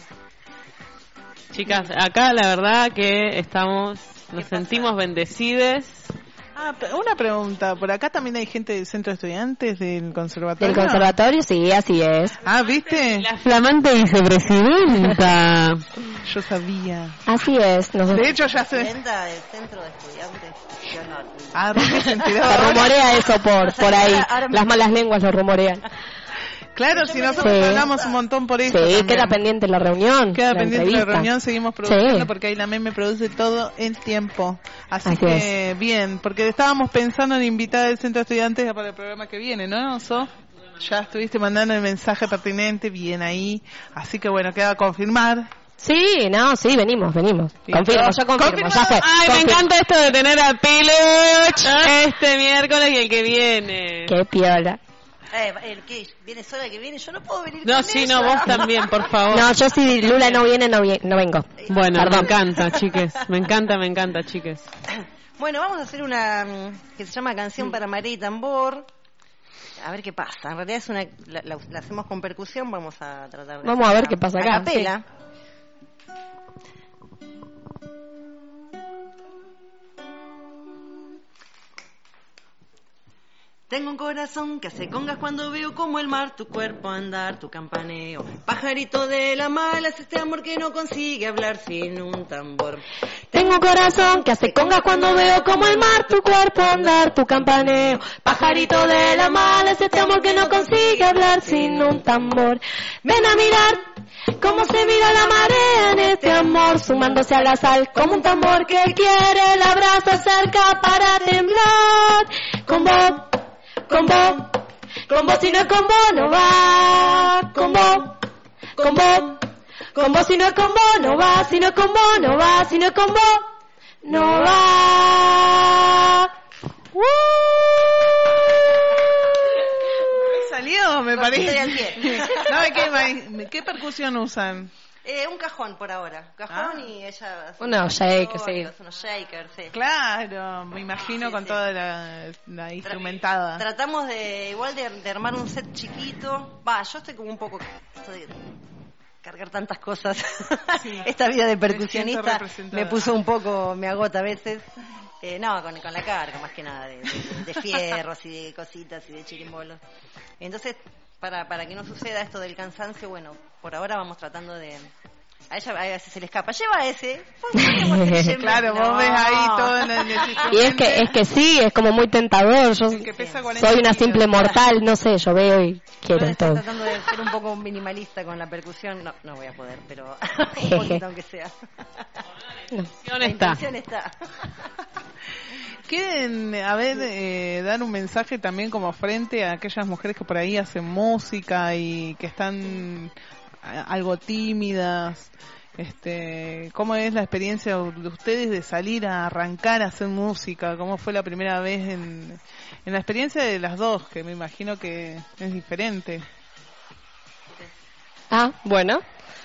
[SPEAKER 4] Chicas, acá la verdad que nos
[SPEAKER 6] pasa?
[SPEAKER 4] sentimos bendecides.
[SPEAKER 3] Una pregunta. ¿Por acá también hay gente del centro de estudiantes del conservatorio?
[SPEAKER 5] ¿Del conservatorio? Sí, así es.
[SPEAKER 3] ¿Viste?
[SPEAKER 4] La flamante vicepresidenta.
[SPEAKER 3] Yo sabía.
[SPEAKER 5] Así es.
[SPEAKER 3] De hecho, ya sé.
[SPEAKER 6] Presidenta del centro de estudiantes. Qué honor.
[SPEAKER 3] Roque se enteró
[SPEAKER 5] Se
[SPEAKER 3] ahora.
[SPEAKER 5] rumorea eso por ahí.
[SPEAKER 6] Ahora me-
[SPEAKER 5] Las malas lenguas lo rumorean.
[SPEAKER 3] Claro, si nosotros
[SPEAKER 5] Sí.
[SPEAKER 3] hablamos un montón por eso.
[SPEAKER 5] Sí,
[SPEAKER 3] también.
[SPEAKER 5] queda pendiente la reunión.
[SPEAKER 3] Queda
[SPEAKER 5] la
[SPEAKER 3] pendiente la
[SPEAKER 5] entrevista.
[SPEAKER 3] reunión, seguimos produciendo
[SPEAKER 5] Sí.
[SPEAKER 3] porque ahí la Meme produce todo el tiempo. Así
[SPEAKER 5] Así
[SPEAKER 3] que bien, porque estábamos pensando en invitar al centro de estudiantes para el programa que viene, ¿no, Oso? Ya estuviste mandando el mensaje pertinente, bien ahí. Así que bueno, queda confirmar.
[SPEAKER 5] Sí, venimos.
[SPEAKER 3] Bien.
[SPEAKER 5] Confirmo, yo confirmo,
[SPEAKER 3] Confirmado.
[SPEAKER 5] ya fue.
[SPEAKER 4] Ay, me
[SPEAKER 5] Confirmo.
[SPEAKER 4] encanta esto de tener a Piluch este miércoles y el que viene.
[SPEAKER 5] Qué piola.
[SPEAKER 6] el que viene sola, que viene, yo no puedo venir
[SPEAKER 4] No,
[SPEAKER 6] con
[SPEAKER 4] sí,
[SPEAKER 6] ella.
[SPEAKER 4] no, vos también, por favor.
[SPEAKER 5] No, yo si Lula no viene, no vengo.
[SPEAKER 4] Bueno,
[SPEAKER 5] Perdón.
[SPEAKER 4] me encanta, chiques. Me encanta, chiques.
[SPEAKER 6] Bueno, vamos a hacer una que se llama Canción para María y Tambor. A ver qué pasa. En realidad es una la hacemos con percusión, vamos a tratar de
[SPEAKER 5] Vamos a ver qué pasa acá,
[SPEAKER 6] a capela. Tengo un corazón que hace congas cuando veo como el mar, tu cuerpo andar, tu campaneo. Pajarito de la mala es este amor que no consigue hablar sin un tambor.
[SPEAKER 5] Tengo un corazón que hace congas cuando veo como el mar, tu cuerpo andar, tu campaneo. Pajarito de la mala es este amor que no consigue hablar sin un tambor. Ven a mirar cómo se mira la marea en este amor, sumándose a la sal como un tambor que quiere el abrazo cerca para temblar. Con vos, si no es con vos no va. Con vos, si no es con vos no va. Si no es con vos no va. Si no es con vos no va.
[SPEAKER 3] Salió, me
[SPEAKER 6] Estoy
[SPEAKER 3] parece.
[SPEAKER 6] al pie.
[SPEAKER 3] No, ¿qué percusión usan?
[SPEAKER 6] Un cajón por ahora. Cajón y ella... hace
[SPEAKER 5] Unos shakers, sí.
[SPEAKER 6] Unos shakers, sí.
[SPEAKER 3] Claro, me imagino
[SPEAKER 6] Sí,
[SPEAKER 3] con
[SPEAKER 6] sí.
[SPEAKER 3] toda la instrumentada.
[SPEAKER 6] Tratamos de armar un set chiquito. Yo estoy como un poco... esto de cargar tantas cosas.
[SPEAKER 3] Sí.
[SPEAKER 6] Esta vida de
[SPEAKER 3] Me siento
[SPEAKER 6] percusionista
[SPEAKER 3] representada.
[SPEAKER 6] me puso un poco... me agota a veces. No, con la carga, más que nada, de fierros y de cositas y de chirimbolos. Entonces, para que no suceda esto del cansancio, bueno, por ahora vamos tratando de... A ella a veces se le escapa, lleva ese.
[SPEAKER 3] Claro, vos ves ahí todo en el
[SPEAKER 5] Y es que sí, es como muy tentador. Yo
[SPEAKER 3] El que pesa 40
[SPEAKER 5] soy una
[SPEAKER 3] kilos.
[SPEAKER 5] simple mortal, no sé, yo veo y quiero
[SPEAKER 6] Estoy
[SPEAKER 5] todo.
[SPEAKER 6] tratando de ser un poco minimalista con la percusión. No voy a poder, pero un poquito aunque sea. La
[SPEAKER 4] Está.
[SPEAKER 6] intención está.
[SPEAKER 3] ¿Quieren, dar un mensaje también como frente a aquellas mujeres que por ahí hacen música y que están algo tímidas ¿Cómo es la experiencia de ustedes de salir a arrancar a hacer música? ¿Cómo fue la primera vez en la experiencia de las dos, que me imagino que es diferente?
[SPEAKER 5] Bueno.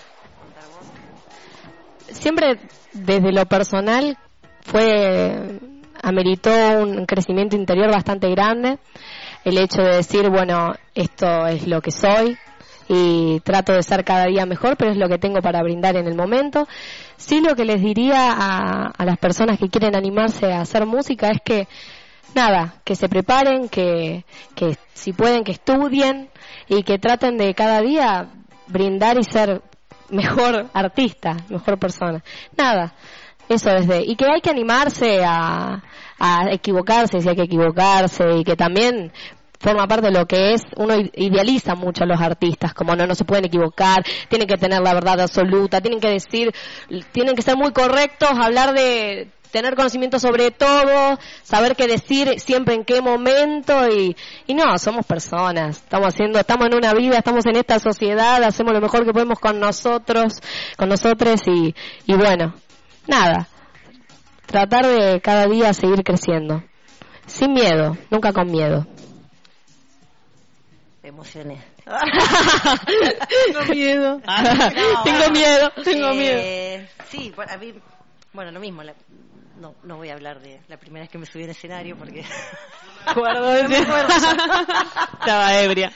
[SPEAKER 5] Siempre desde lo personal ameritó un crecimiento interior bastante grande. El hecho de decir, bueno, esto es lo que soy y trato de ser cada día mejor, pero es lo que tengo para brindar en el momento. Sí, lo que les diría a las personas que quieren animarse a hacer música es que, que se preparen, que si pueden que estudien y que traten de cada día brindar y ser mejor artista, mejor persona. Eso y que hay que animarse a equivocarse si hay que equivocarse, y que también forma parte de lo que es, uno idealiza mucho a los artistas, como no se pueden equivocar, tienen que tener la verdad absoluta, tienen que ser muy correctos, hablar de tener conocimiento sobre todo, saber qué decir siempre en qué momento, y no, somos personas, estamos en una vida, estamos en esta sociedad, hacemos lo mejor que podemos con nosotros, y bueno, tratar de cada día seguir creciendo, sin miedo, nunca con miedo.
[SPEAKER 6] Me emocioné.
[SPEAKER 3] Tengo miedo. Tengo miedo.
[SPEAKER 6] Sí, a mí, bueno, lo mismo. No voy a hablar de la primera vez que me subí al escenario porque
[SPEAKER 4] no me acuerdo. Estaba ebria.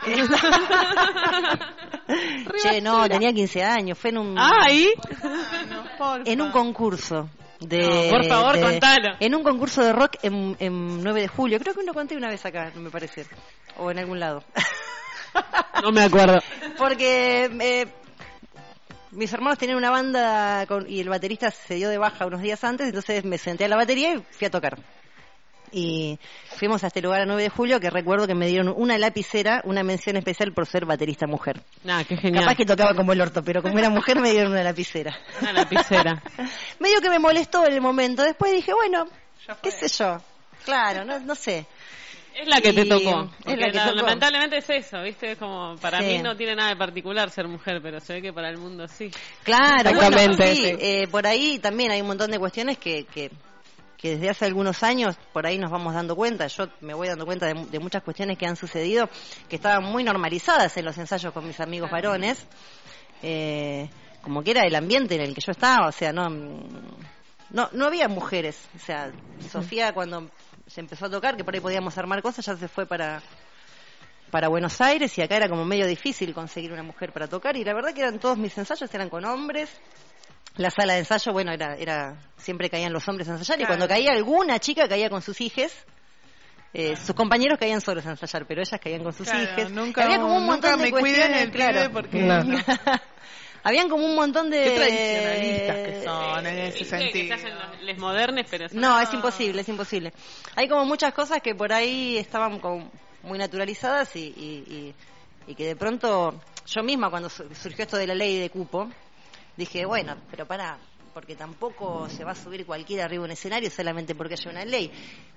[SPEAKER 6] No, tenía 15 años. Fue en un en un concurso.
[SPEAKER 4] Por favor, contalo.
[SPEAKER 6] En un concurso de rock en 9 de julio. Creo que lo conté una vez acá, me parece. O en algún lado.
[SPEAKER 4] No me acuerdo.
[SPEAKER 6] Porque mis hermanos tenían una banda y el baterista se dio de baja unos días antes, entonces me senté a la batería y fui a tocar. Y fuimos a este lugar a 9 de julio, que recuerdo que me dieron una lapicera, una mención especial por ser baterista mujer.
[SPEAKER 4] Qué genial.
[SPEAKER 6] Capaz que tocaba como el orto, pero como era mujer me dieron una lapicera.
[SPEAKER 4] Una lapicera.
[SPEAKER 6] Medio que me molestó en el momento. Después dije, bueno, qué sé yo. Claro, no sé.
[SPEAKER 4] Es la que te tocó. Lamentablemente es eso, ¿viste? Es como, para mí no tiene nada de particular ser mujer, pero se ve que para el mundo sí.
[SPEAKER 6] Claro, exactamente. Sí. Por ahí también hay un montón de cuestiones que desde hace algunos años por ahí nos vamos dando cuenta. Yo me voy dando cuenta de muchas cuestiones que han sucedido que estaban muy normalizadas en los ensayos con mis amigos varones, como que era el ambiente en el que yo estaba, o sea, no había mujeres. O sea, Sofía cuando se empezó a tocar, que por ahí podíamos armar cosas, ya se fue para Buenos Aires, y acá era como medio difícil conseguir una mujer para tocar, y la verdad que todos mis ensayos eran con hombres. La sala de ensayo, bueno, era siempre caían los hombres a ensayar, y cuando caía alguna chica caía con sus hijes. Sus compañeros caían solos a ensayar, pero ellas caían con sus hijes.
[SPEAKER 3] Había como un montón de cuestiones, porque
[SPEAKER 6] habían como un montón de...
[SPEAKER 3] Qué tradicionalistas que son en ese sentido.
[SPEAKER 4] Que se hacen los modernes, pero...
[SPEAKER 6] No, es imposible. Hay como muchas cosas que por ahí estaban como muy naturalizadas y que de pronto... Yo misma, cuando surgió esto de la ley de cupo, dije, bueno, pero porque tampoco se va a subir cualquiera arriba de un escenario solamente porque haya una ley.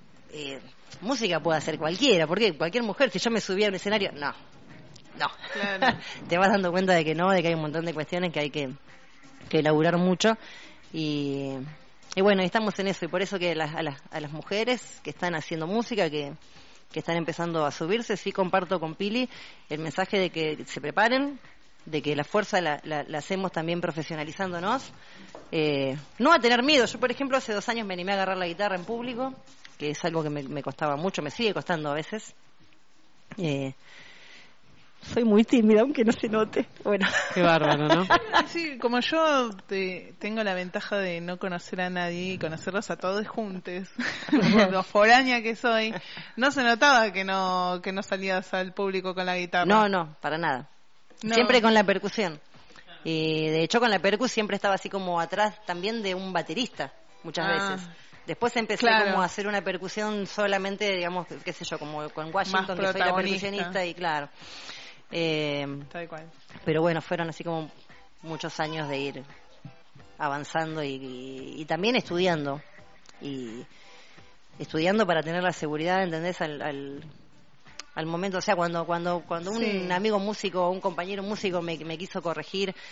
[SPEAKER 6] Música puede hacer cualquiera, porque cualquier mujer, si yo me subía a un escenario... No. Claro. Te vas dando cuenta de que no, de que hay un montón de cuestiones que hay que elaborar mucho, y bueno, estamos en eso, y por eso que a las mujeres que están haciendo música, que están empezando a subirse, sí comparto con Pili el mensaje de que se preparen, de que la fuerza la hacemos también profesionalizándonos, no a tener miedo. Yo, por ejemplo, hace 2 años me animé a agarrar la guitarra en público, que es algo que me costaba mucho, me sigue costando a veces. Soy muy tímida, aunque no se note. Bueno.
[SPEAKER 4] Qué bárbaro, ¿no?
[SPEAKER 3] Sí, como yo tengo la ventaja de no conocer a nadie y conocerlos a todos juntos, lo foránea que soy, no se notaba que no salías al público con la guitarra.
[SPEAKER 6] No, para nada. No. Siempre con la percusión. Y de hecho con la percusión siempre estaba así como atrás también de un baterista, muchas veces. Después empecé como a hacer una percusión solamente, digamos, qué sé yo, como con Washington, que soy la percusionista, y claro.
[SPEAKER 3] Tal cual.
[SPEAKER 6] Pero bueno, fueron así como muchos años de ir avanzando y también estudiando, y estudiando para tener la seguridad, ¿entendés? Al momento, o sea, cuando un amigo músico o un compañero músico me quiso corregir,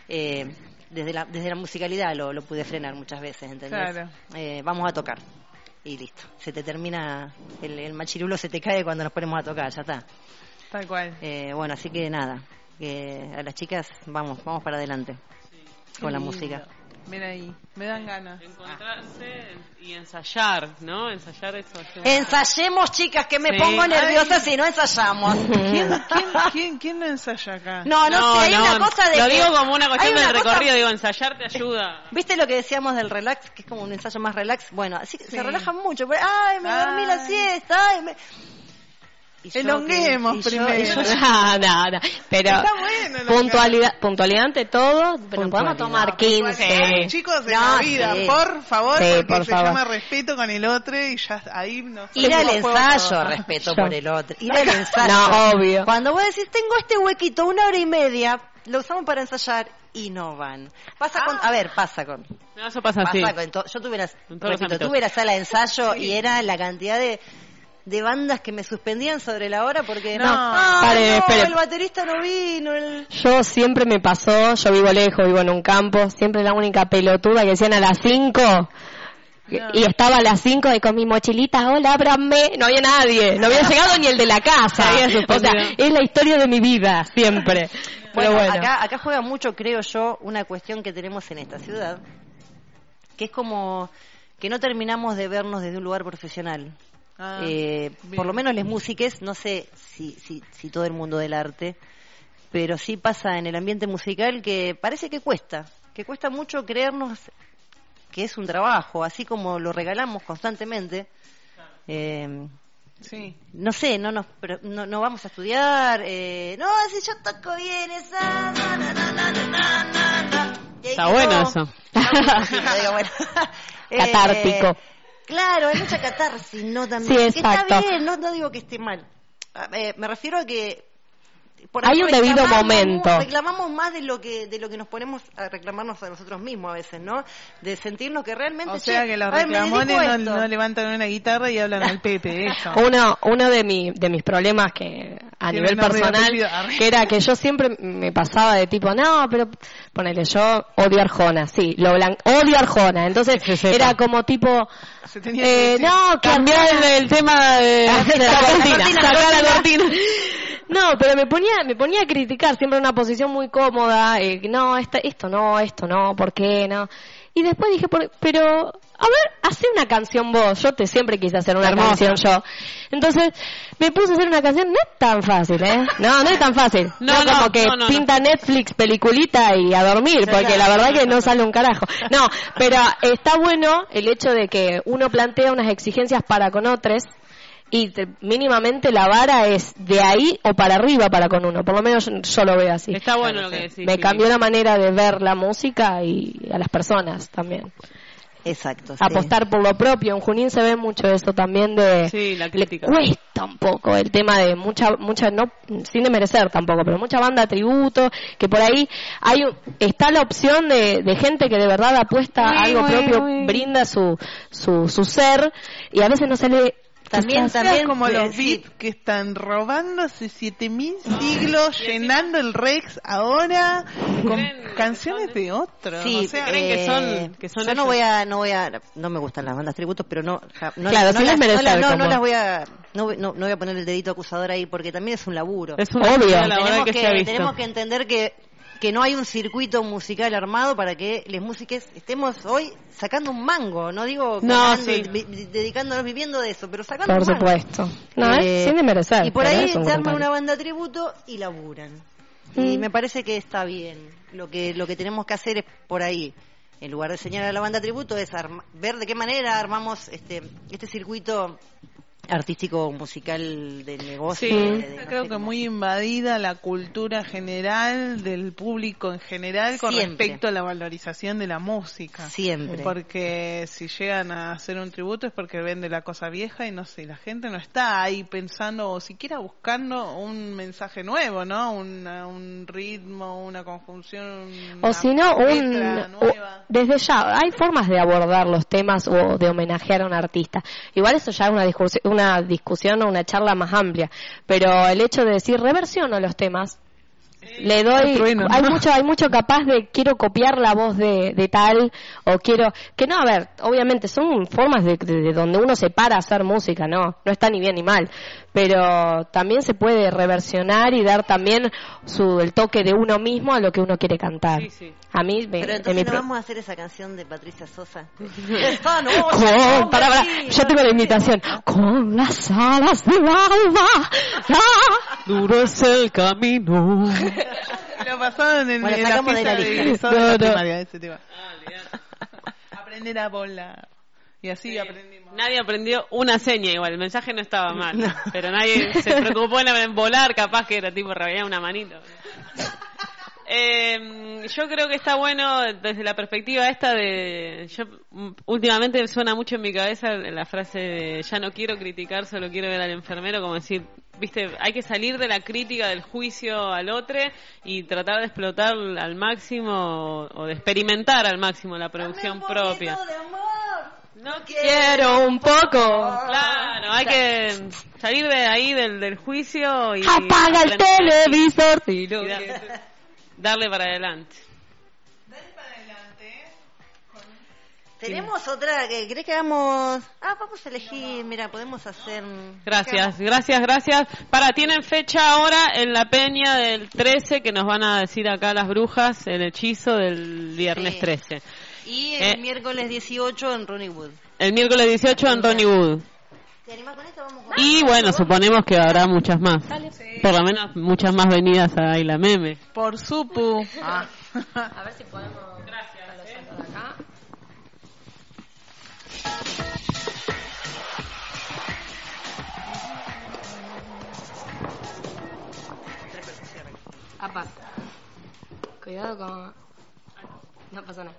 [SPEAKER 6] desde la musicalidad lo pude frenar muchas veces, ¿entendés?
[SPEAKER 3] Claro.
[SPEAKER 6] Vamos a tocar. Y listo. Se te termina, el machirulo se te cae cuando nos ponemos a tocar, ya está.
[SPEAKER 3] Tal cual.
[SPEAKER 6] Bueno, así que nada, que a las chicas vamos para adelante con la música.
[SPEAKER 3] Mira ahí, me dan ganas.
[SPEAKER 4] Encontrarse y ensayar, ¿no? Ensayar eso.
[SPEAKER 6] Ensayemos, chicas, que me pongo nerviosa si no ensayamos.
[SPEAKER 3] ¿Quién no ensaya acá?
[SPEAKER 6] No sé, hay una cosa de
[SPEAKER 4] lo
[SPEAKER 6] que...
[SPEAKER 4] digo como una cuestión del recorrido,
[SPEAKER 6] cosa...
[SPEAKER 4] digo, ensayar te ayuda.
[SPEAKER 6] ¿Viste lo que decíamos del relax? Que es como un ensayo más relax. Bueno, así que se relajan mucho. Ay, me dormí la siesta, ay, me...
[SPEAKER 3] Elonguemos primero.
[SPEAKER 5] No. Pero puntualidad ante todo, pero podemos tomar 15.
[SPEAKER 3] Chicos, de la vida, por favor,
[SPEAKER 5] sí,
[SPEAKER 3] porque
[SPEAKER 5] por
[SPEAKER 3] se
[SPEAKER 5] favor.
[SPEAKER 3] llama respeto con el otro y ya ahí no.
[SPEAKER 6] Ir al ensayo, respeto por el otro. Ir al ensayo.
[SPEAKER 5] No, obvio.
[SPEAKER 6] Cuando vos decís, tengo este huequito, 1 hora y media, lo usamos para ensayar y no van. Pasa con...
[SPEAKER 4] No, eso pasa así.
[SPEAKER 6] Yo tuve la sala de ensayo y era la cantidad de bandas que me suspendían sobre la hora porque el baterista no vino.
[SPEAKER 5] Yo siempre me pasó, yo vivo lejos, vivo en un campo, siempre la única pelotuda que decían a las 5 y estaba a las 5 y con mi mochilita, hola, ábranme, no había nadie, no había llegado ni el de la casa. O sea, es la historia de mi vida, siempre.
[SPEAKER 6] Bueno. Acá juega mucho, creo yo, una cuestión que tenemos en esta ciudad, que es como que no terminamos de vernos desde un lugar profesional. Por lo menos les músiques, no sé si todo el mundo del arte, pero sí pasa en el ambiente musical que parece que cuesta mucho creernos que es un trabajo, así como lo regalamos constantemente. No sé, no vamos a estudiar, no, si yo toco bien esa,
[SPEAKER 4] está bueno eso.
[SPEAKER 5] Catártico.
[SPEAKER 6] Claro, hay mucha catarsis, ¿no? También.
[SPEAKER 5] Sí, exacto.
[SPEAKER 6] Está bien, no digo que esté mal. Me refiero a que...
[SPEAKER 5] Hay un debido momento.
[SPEAKER 6] Reclamamos más de lo que nos ponemos a reclamarnos a nosotros mismos a veces, ¿no? De sentirnos que realmente...
[SPEAKER 3] O sea, que los reclamones no levantan una guitarra y hablan al Pepe, eso.
[SPEAKER 5] Uno de mis problemas que a nivel personal, que era que yo siempre me pasaba de tipo, no, pero ponele, yo odio Arjona, sí, odio Arjona. Entonces era como tipo...
[SPEAKER 4] cambiar el tema de la cortina, sacar la cortina.
[SPEAKER 5] No, pero me ponía a criticar siempre en una posición muy cómoda, esto no, ¿por qué no? Y después dije, pero, a ver, hacé una canción vos, siempre quise hacer una canción yo. Entonces, me puse a hacer una canción, no es tan fácil, No es tan fácil. Como que pinta Netflix, peliculita y a dormir, porque la verdad que no sale un carajo. No, pero está bueno el hecho de que uno plantea unas exigencias para con otros, y mínimamente la vara es de ahí o para arriba para con uno, por lo menos yo lo veo así.
[SPEAKER 4] Está bueno lo que decís.
[SPEAKER 5] Me cambió la manera de ver la música y a las personas también.
[SPEAKER 6] Exacto.
[SPEAKER 5] Apostar por lo propio. En Junín se ve mucho eso también de...
[SPEAKER 4] la crítica.
[SPEAKER 5] Le cuesta un poco el tema de mucha no sin desmerecer tampoco, pero mucha banda tributo, que por ahí está la opción de gente que de verdad apuesta a algo propio, brinda su ser, y a veces no sale...
[SPEAKER 3] También como los beats que están robándose 7000 siglos, llenando el Rex ahora con canciones de otros.
[SPEAKER 6] Sí,
[SPEAKER 3] o sea,
[SPEAKER 4] creen que son
[SPEAKER 6] yo no me gustan las bandas tributos, pero no voy a poner el dedito acusador ahí porque también es un laburo.
[SPEAKER 4] Es un obvio.
[SPEAKER 6] Tenemos que entender que no hay un circuito musical armado para que les músiques estemos hoy sacando un mango, no digo dedicándonos, viviendo de eso, pero sacando un mango.
[SPEAKER 5] Por supuesto. Sin desmerecer.
[SPEAKER 6] Y por ahí se arma una banda tributo y laburan. Y me parece que está bien. Lo que tenemos que hacer es por ahí. En lugar de señalar a la banda tributo es ver de qué manera armamos este circuito artístico musical del negocio.
[SPEAKER 3] Creo que muy invadida la cultura general del público en general con respecto a la valorización de la música.
[SPEAKER 6] Siempre.
[SPEAKER 3] Porque si llegan a hacer un tributo es porque vende la cosa vieja y no sé, la gente no está ahí pensando o siquiera buscando un mensaje nuevo, ¿no? Un ritmo, una conjunción,
[SPEAKER 5] o si no, desde ya hay formas de abordar los temas o de homenajear a un artista. Igual eso ya es una discusión o una charla más amplia, pero el hecho de decir reversiono los temas Le doy,
[SPEAKER 3] trueno, ¿no?
[SPEAKER 5] hay mucho capaz de quiero copiar la voz de tal, o quiero, que no, a ver, obviamente son formas de donde uno se para a hacer música, no está ni bien ni mal, pero también se puede reversionar y dar también el toque de uno mismo a lo que uno quiere cantar.
[SPEAKER 4] Sí.
[SPEAKER 5] A mí,
[SPEAKER 6] pero entonces no vamos a hacer esa canción de Patricia Sosa.
[SPEAKER 5] Esta noche, para, yo tengo la invitación. Con las alas del alba,
[SPEAKER 4] duro es el camino.
[SPEAKER 3] Lo pasaron en la
[SPEAKER 6] sacamos
[SPEAKER 3] fiesta
[SPEAKER 6] de la lista.
[SPEAKER 3] egresado de la primaria, ese tema. Aprender a volar. Y así aprendimos.
[SPEAKER 4] Nadie aprendió una seña igual, el mensaje no estaba mal, pero nadie se preocupó en volar, capaz que era tipo revelar una manito. Yo creo que está bueno desde la perspectiva esta últimamente suena mucho en mi cabeza la frase de ya no quiero criticar, solo quiero ver al enfermero, como decir, viste, hay que salir de la crítica, del juicio al otro y tratar de explotar al máximo o de experimentar al máximo la producción propia. No
[SPEAKER 5] quiero un poco.
[SPEAKER 4] Claro, hay que salir de ahí del juicio y
[SPEAKER 5] apaga el televisor.
[SPEAKER 4] Y darle para adelante.
[SPEAKER 6] Tenemos otra que cree que vamos a elegir, mira, podemos hacer.
[SPEAKER 4] Gracias. Tienen fecha ahora en la peña del 13 que nos van a decir acá las brujas el hechizo del viernes 13.
[SPEAKER 6] Y el miércoles 18 en Ronnie Wood.
[SPEAKER 4] El miércoles 18 en Ronnie Wood.
[SPEAKER 6] ¿Te animás con esto? Vamos con
[SPEAKER 4] Y bueno, suponemos que habrá muchas más. Por lo menos muchas más venidas a la Meme.
[SPEAKER 3] Por supu.
[SPEAKER 5] A ver si podemos. Gracias. Acá. Apa. Cuidado con. No pasa nada.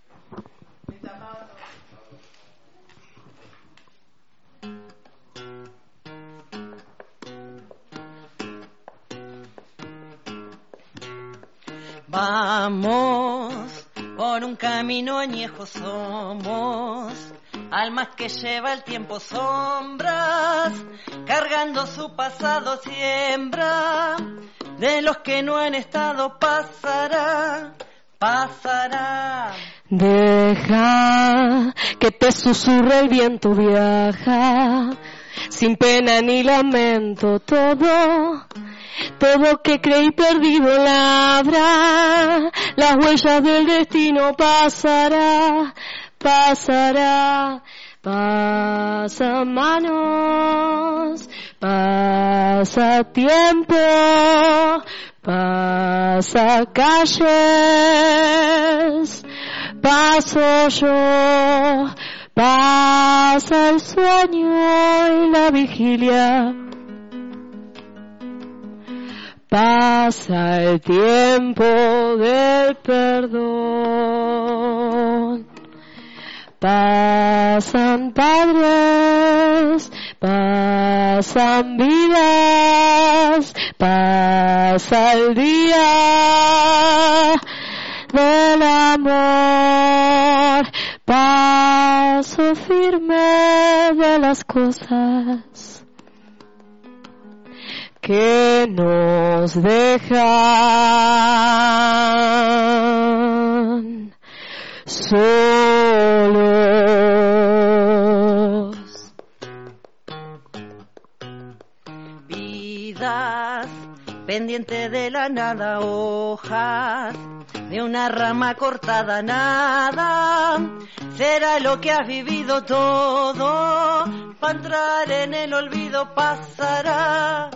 [SPEAKER 6] Vamos por un camino añejo, somos almas que lleva el tiempo sombras, cargando su pasado siembra, de los que no han estado pasará.
[SPEAKER 5] Deja que te susurre el viento, viaja, sin pena ni lamento, todo que creí perdido labra, las huellas del destino pasará. Pasa manos, pasa tiempo, pasa calles, paso yo, pasa el sueño y la vigilia. Pasa el tiempo del perdón. Pasan padres, pasan vidas, pasa el día del amor. Paso firme de las cosas que nos dejan solos.
[SPEAKER 6] Vidas pendiente de la nada, hojas de una rama cortada, nada será lo que has vivido todo, para entrar en el olvido pasará.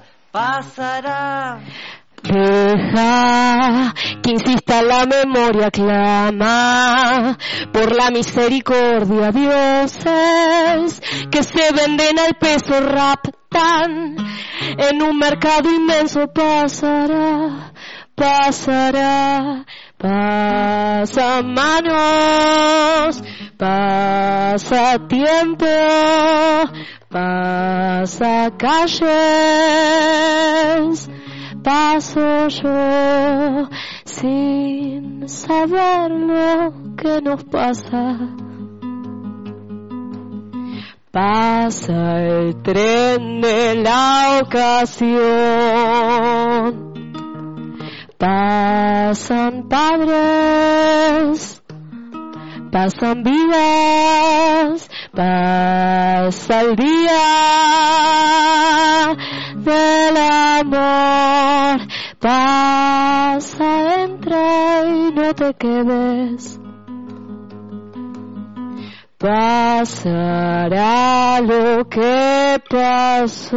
[SPEAKER 6] Deja
[SPEAKER 5] que insista la memoria, clama por la misericordia, dioses que se venden al peso, raptan en un mercado inmenso, pasará. Pasa manos, pasa tiempo, pasa calles, paso yo sin saber lo que nos pasa. Pasa el tren de la ocasión, Pasan padres, pasan vidas, pasa el día del amor, pasa, entra y no te quedes. Pasará lo que pasó.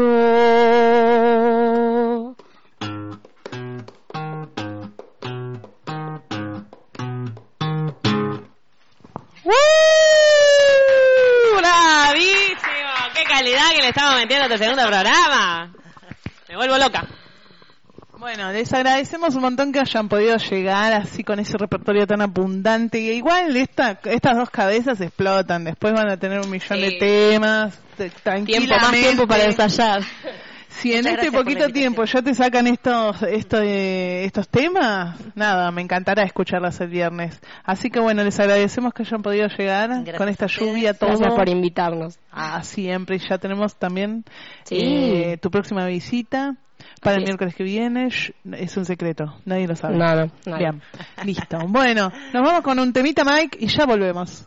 [SPEAKER 4] ¡Bravísimo! ¡Qué calidad que le estamos metiendo a este segundo programa! Me vuelvo loca.
[SPEAKER 3] Bueno, les agradecemos un montón que hayan podido llegar así con ese repertorio tan abundante. Y igual estas dos cabezas explotan. Después van a tener 1.000.000 de temas. Tranquilamente.
[SPEAKER 5] Más tiempo para ensayar.
[SPEAKER 3] Si en este poquito tiempo ya te sacan estos temas, nada, me encantará escucharlas el viernes. Así que bueno, les agradecemos que hayan podido llegar. Gracias con esta lluvia, todo.
[SPEAKER 5] Gracias por invitarnos.
[SPEAKER 3] Siempre. Y ya tenemos también tu próxima visita. Para el miércoles que viene, es un secreto, nadie lo sabe.
[SPEAKER 5] No.
[SPEAKER 3] Bien, listo. Bueno, nos vamos con un temita, Mike, y ya volvemos.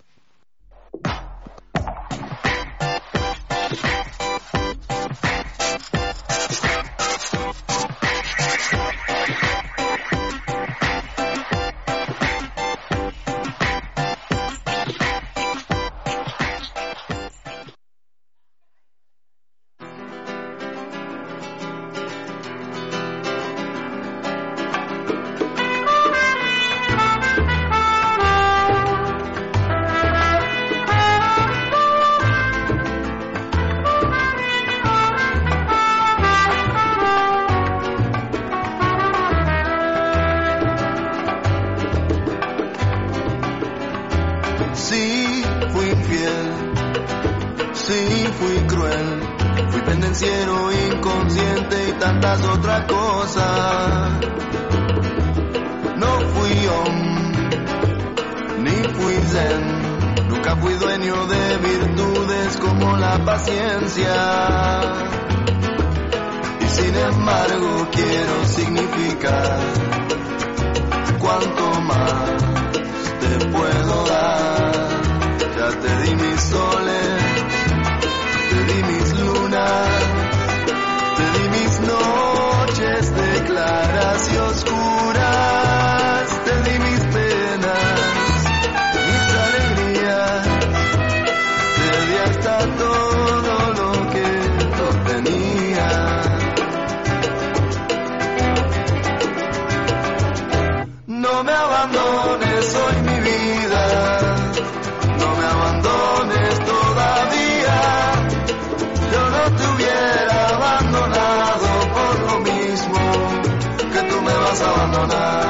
[SPEAKER 7] Inconsciente y tantas otras cosas. No fui ni fui zen. Nunca fui dueño de virtudes como la paciencia. Y sin embargo quiero significar cuánto más te puedo dar. Ya te di mis soles, te di mis lunas, te di mis noches de claras y oscuras, te di mis penas, mis alegrías, te di hasta todo lo que no tenía. No me abandones hoy mi vida, no me abandones todavía. Yo no te hubiera abandonado por lo mismo que tú me vas a abandonar.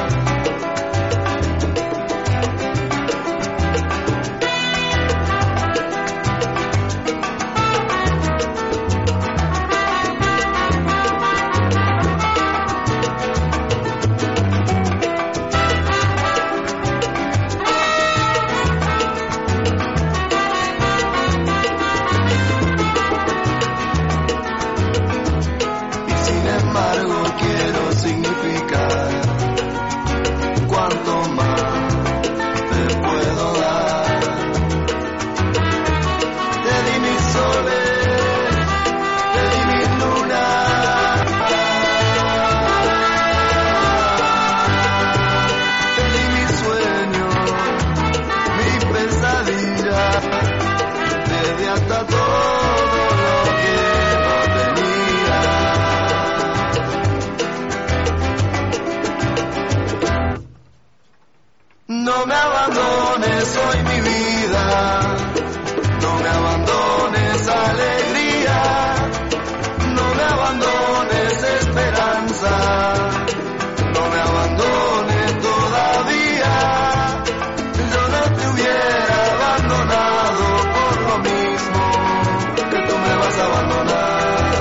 [SPEAKER 7] No me abandones hoy mi vida, no me abandones alegría, no me abandones esperanza, no me abandones todavía. Yo no te hubiera abandonado por lo mismo que tú me vas a abandonar.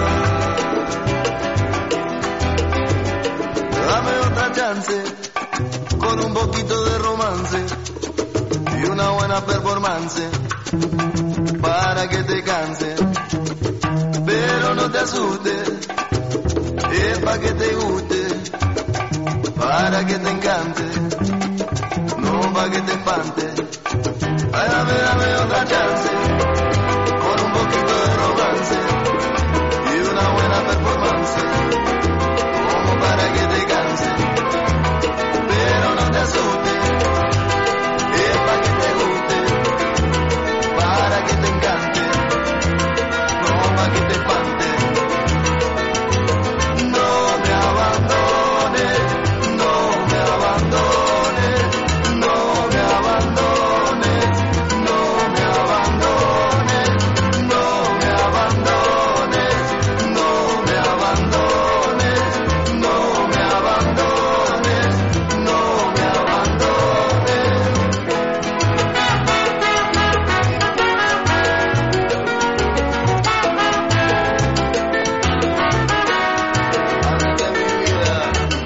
[SPEAKER 7] Dame otra chance con un poquito de romance y una buena performance para que te canse, pero no te asustes, es pa' que te guste, para que te encante, no para que te espante. Ay, dame otra chance, con un poquito de romance y una buena performance, como para que te canse, pero no te asustes, es para que te guste, para que te encante, no para que te espante. No me abandones, no me abandones, no me abandones, no me abandones, no me abandones, no me abandones, no me abandones, no me abandones. Ante mi vida,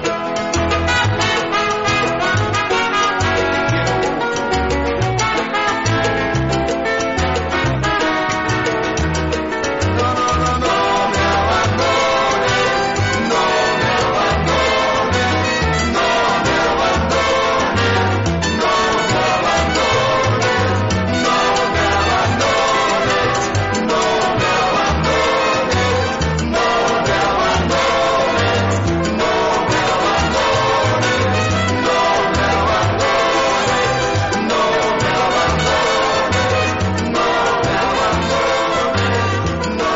[SPEAKER 7] no me abandones, no me abandones, no me abandones, no me abandones, no me abandones, no me abandones, no me abandones, no me abandones, no me abandones, no me abandones, no me abandones, no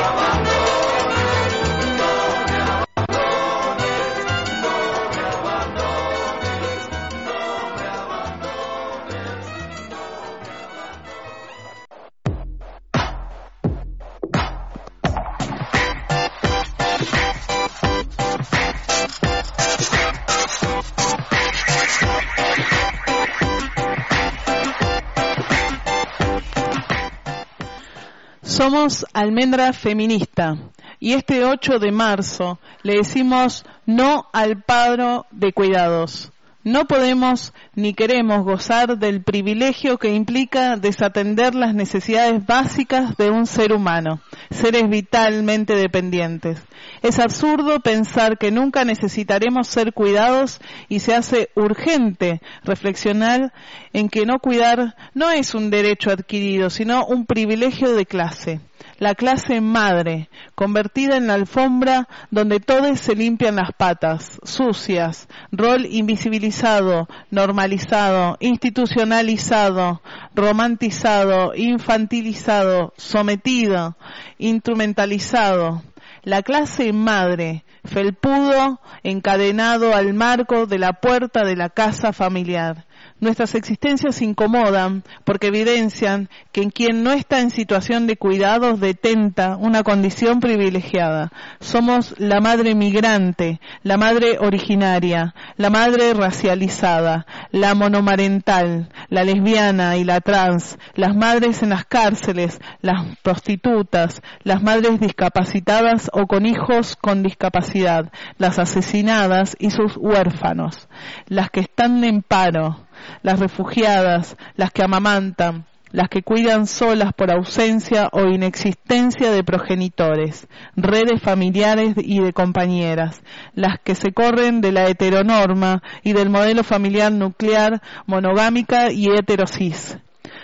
[SPEAKER 3] Somos Almendra Feminista y este 8 de marzo le decimos no al paro de cuidados. No podemos ni queremos gozar del privilegio que implica desatender las necesidades básicas de un ser humano, seres vitalmente dependientes. Es absurdo pensar que nunca necesitaremos ser cuidados y se hace urgente reflexionar en que no cuidar no es un derecho adquirido, sino un privilegio de clase. La clase madre, convertida en la alfombra donde todos se limpian las patas, sucias, rol invisibilizado, normalizado, institucionalizado, romantizado, infantilizado, sometido, instrumentalizado. La clase madre, felpudo, encadenado al marco de la puerta de la casa familiar. Nuestras existencias incomodan porque evidencian que en quien no está en situación de cuidados detenta una condición privilegiada. Somos la madre migrante, la madre originaria, la madre racializada, la monomarental, la lesbiana y la trans, las madres en las cárceles, las prostitutas, las madres discapacitadas o con hijos con discapacidad, las asesinadas y sus huérfanos, las que están en paro, las refugiadas, las que amamantan, las que cuidan solas por ausencia o inexistencia de progenitores, redes familiares y de compañeras, las que se corren de la heteronorma y del modelo familiar nuclear, monogámica y heterosis.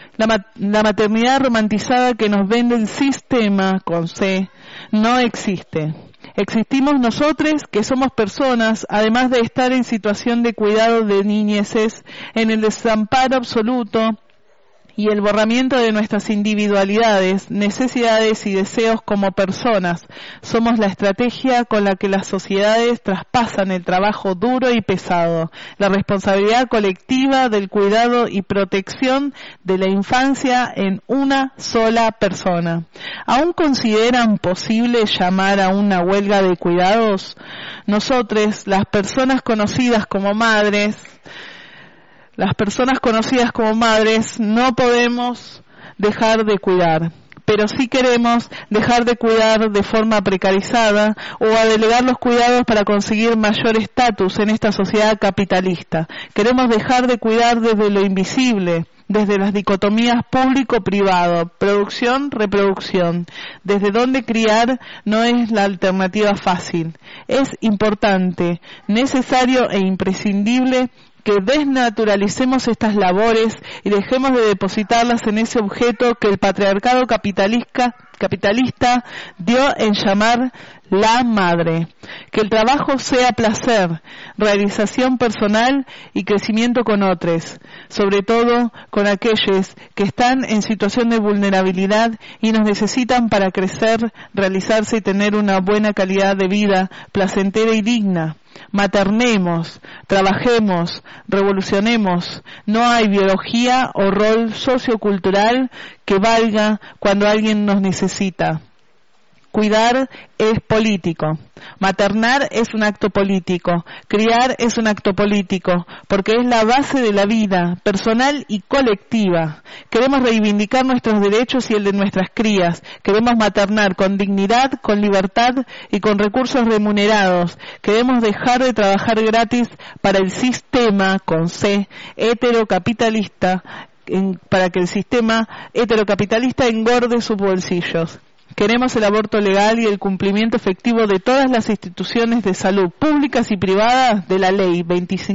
[SPEAKER 3] La maternidad romantizada que nos vende el sistema, con C, no existe. Existimos nosotros que somos personas, además de estar en situación de cuidado de niñeces, en el desamparo absoluto y el borramiento de nuestras individualidades, necesidades y deseos como personas. Somos la estrategia con la que las sociedades traspasan el trabajo duro y pesado, la responsabilidad colectiva del cuidado y protección de la infancia en una sola persona. ¿Aún consideran posible llamar a una huelga de cuidados? Nosotros, las personas conocidas como madres, no podemos dejar de cuidar, pero sí queremos dejar de cuidar de forma precarizada o a delegar los cuidados para conseguir mayor estatus en esta sociedad capitalista. Queremos dejar de cuidar desde lo invisible, desde las dicotomías público-privado, producción-reproducción. Desde donde criar no es la alternativa fácil. Es importante, necesario e imprescindible que desnaturalicemos estas labores y dejemos de depositarlas en ese objeto que el patriarcado capitalista dio en llamar la madre. Que el trabajo sea placer, realización personal y crecimiento con otros, sobre todo con aquellos que están en situación de vulnerabilidad y nos necesitan para crecer, realizarse y tener una buena calidad de vida placentera y digna. Maternemos, trabajemos, revolucionemos. No hay biología o rol sociocultural que valga cuando alguien nos necesita. Cuidar es político, maternar es un acto político, criar es un acto político, porque es la base de la vida, personal y colectiva. Queremos reivindicar nuestros derechos y el de nuestras crías, queremos maternar con dignidad, con libertad y con recursos remunerados. Queremos dejar de trabajar gratis para el sistema, con C, heterocapitalista, para que el sistema heterocapitalista engorde sus bolsillos. Queremos el aborto legal y el cumplimiento efectivo de todas las instituciones de salud públicas y privadas de la ley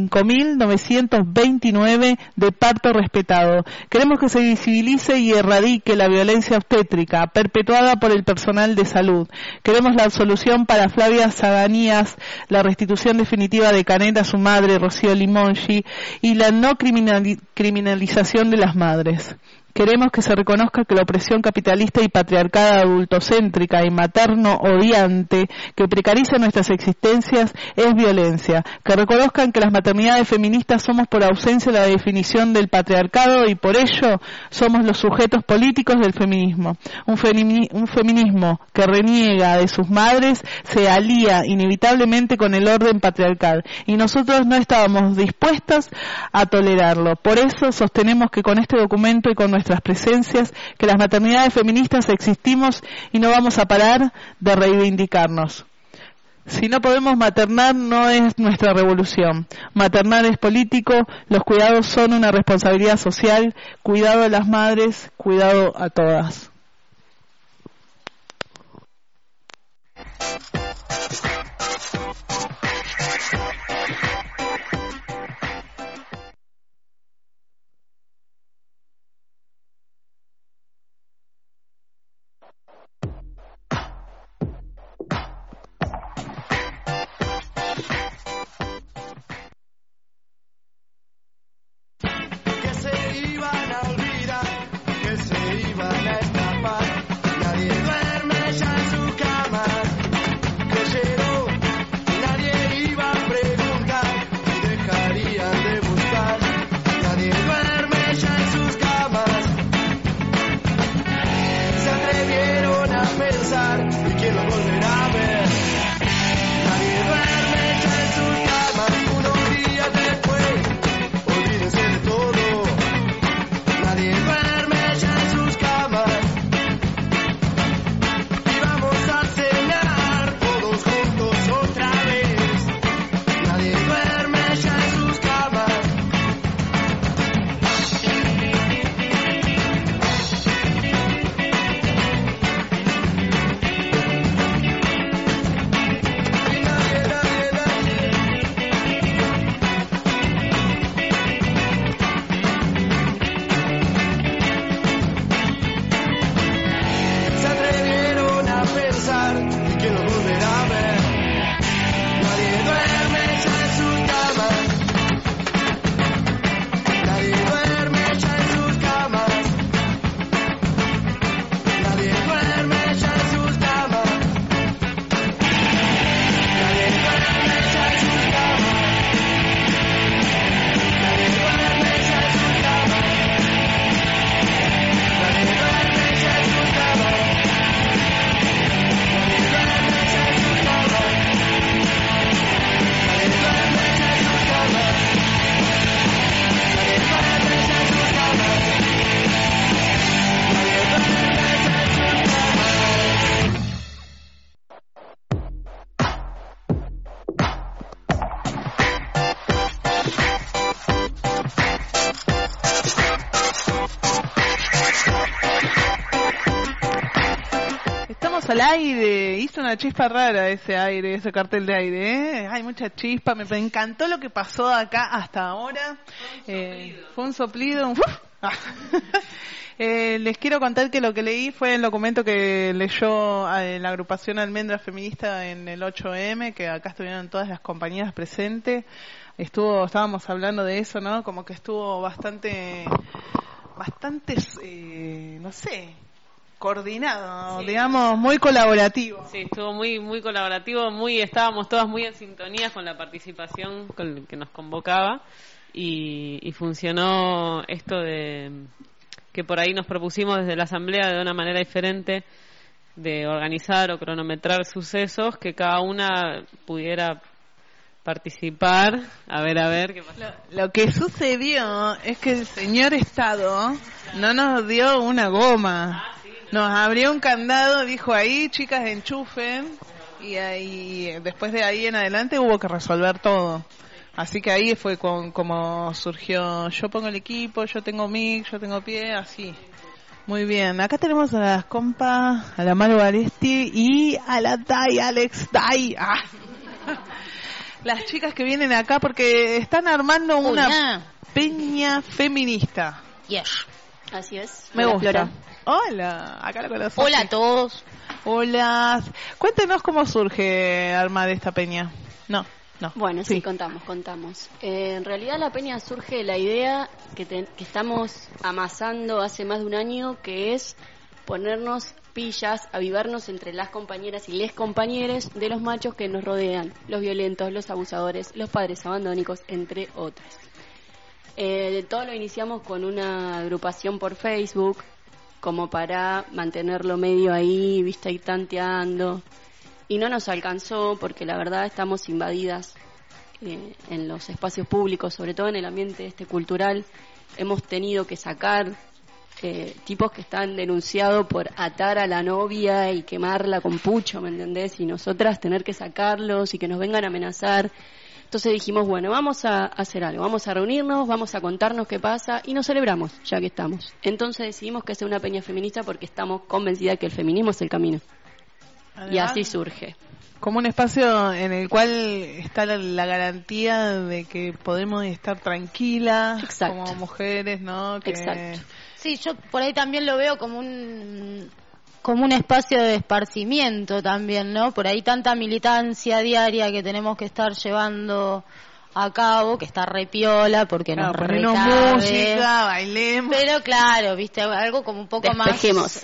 [SPEAKER 3] 25.929 de parto respetado. Queremos que se visibilice y erradique la violencia obstétrica perpetuada por el personal de salud. Queremos la absolución para Flavia Zaganías, la restitución definitiva de Canet a su madre, Rocío Limongi, y la no criminalización de las madres. Queremos que se reconozca que la opresión capitalista y patriarcada adultocéntrica y materno-odiante que precariza nuestras existencias es violencia. Que reconozcan que las maternidades feministas somos por ausencia de la definición del patriarcado y por ello somos los sujetos políticos del feminismo. Un feminismo que reniega de sus madres se alía inevitablemente con el orden patriarcal y nosotros no estábamos dispuestos a tolerarlo. Por eso sostenemos que con este documento y con nuestras presencias, que las maternidades feministas existimos y no vamos a parar de reivindicarnos. Si no podemos maternar, no es nuestra revolución. Maternar es político, los cuidados son una responsabilidad social, cuidado a las madres, cuidado a todas.
[SPEAKER 7] Que se iban a olvidar, que se iban a escapar.
[SPEAKER 3] al aire, hizo una chispa rara ese cartel de aire, ¿eh? Hay mucha chispa, me encantó lo que pasó acá hasta ahora. Fue un soplido. Les quiero contar que lo que leí fue el documento que leyó la agrupación Almendra Feminista en el 8M, que acá estuvieron todas las compañeras presentes. Estábamos hablando de eso, ¿no? Como que estuvo bastante, no sé, coordinado, sí, digamos, muy colaborativo.
[SPEAKER 4] Sí, estuvo muy muy colaborativo, estábamos todas muy en sintonía con la participación que nos convocaba y funcionó esto de que por ahí nos propusimos desde la asamblea de una manera diferente de organizar o cronometrar sucesos, que cada una pudiera participar. A ver qué pasó.
[SPEAKER 3] Lo que sucedió es que el señor Estado no nos dio una goma. Nos abrió un candado, dijo ahí, chicas, enchufen, y ahí, después de ahí en adelante hubo que resolver todo. Así que ahí fue como surgió, yo pongo el equipo, yo tengo mic, yo tengo pie, así. Muy bien, acá tenemos a las compas, a la Maru Aresti y a la Dai, Alex Dai. Ah. Las chicas que vienen acá porque están armando una peña feminista.
[SPEAKER 8] Yes, así es.
[SPEAKER 3] Me gusta.
[SPEAKER 8] Flora.
[SPEAKER 3] Hola, acá la conozco.
[SPEAKER 8] Hola a todos.
[SPEAKER 3] Hola. Cuéntenos cómo surge armar esta peña. No.
[SPEAKER 8] Bueno, sí, contamos. En realidad la peña surge de la idea que estamos amasando hace más de un año, que es ponernos pillas, avivarnos entre las compañeras y les compañeros de los machos que nos rodean, los violentos, los abusadores, los padres abandónicos, entre otras. De todo lo iniciamos con una agrupación por Facebook, como para mantenerlo medio ahí, vista y tanteando. Y no nos alcanzó porque la verdad estamos invadidas en los espacios públicos, sobre todo en el ambiente cultural. Hemos tenido que sacar tipos que están denunciados por atar a la novia y quemarla con pucho, ¿me entendés? Y nosotras tener que sacarlos y que nos vengan a amenazar. Entonces dijimos, bueno, vamos a hacer algo, vamos a reunirnos, vamos a contarnos qué pasa y nos celebramos, ya que estamos. Entonces decidimos que sea una peña feminista porque estamos convencidas que el feminismo es el camino. Además, y así surge.
[SPEAKER 3] Como un espacio en el cual está la garantía de que podemos estar tranquilas.
[SPEAKER 8] Exacto.
[SPEAKER 3] Como mujeres, ¿no?
[SPEAKER 8] Exacto.
[SPEAKER 9] Sí, yo por ahí también lo veo como un espacio de esparcimiento también, ¿no? Por ahí tanta militancia diaria que tenemos que estar llevando a cabo, que está repiola porque nos recabe,
[SPEAKER 3] música, bailemos.
[SPEAKER 9] Pero claro, viste, algo como un poco más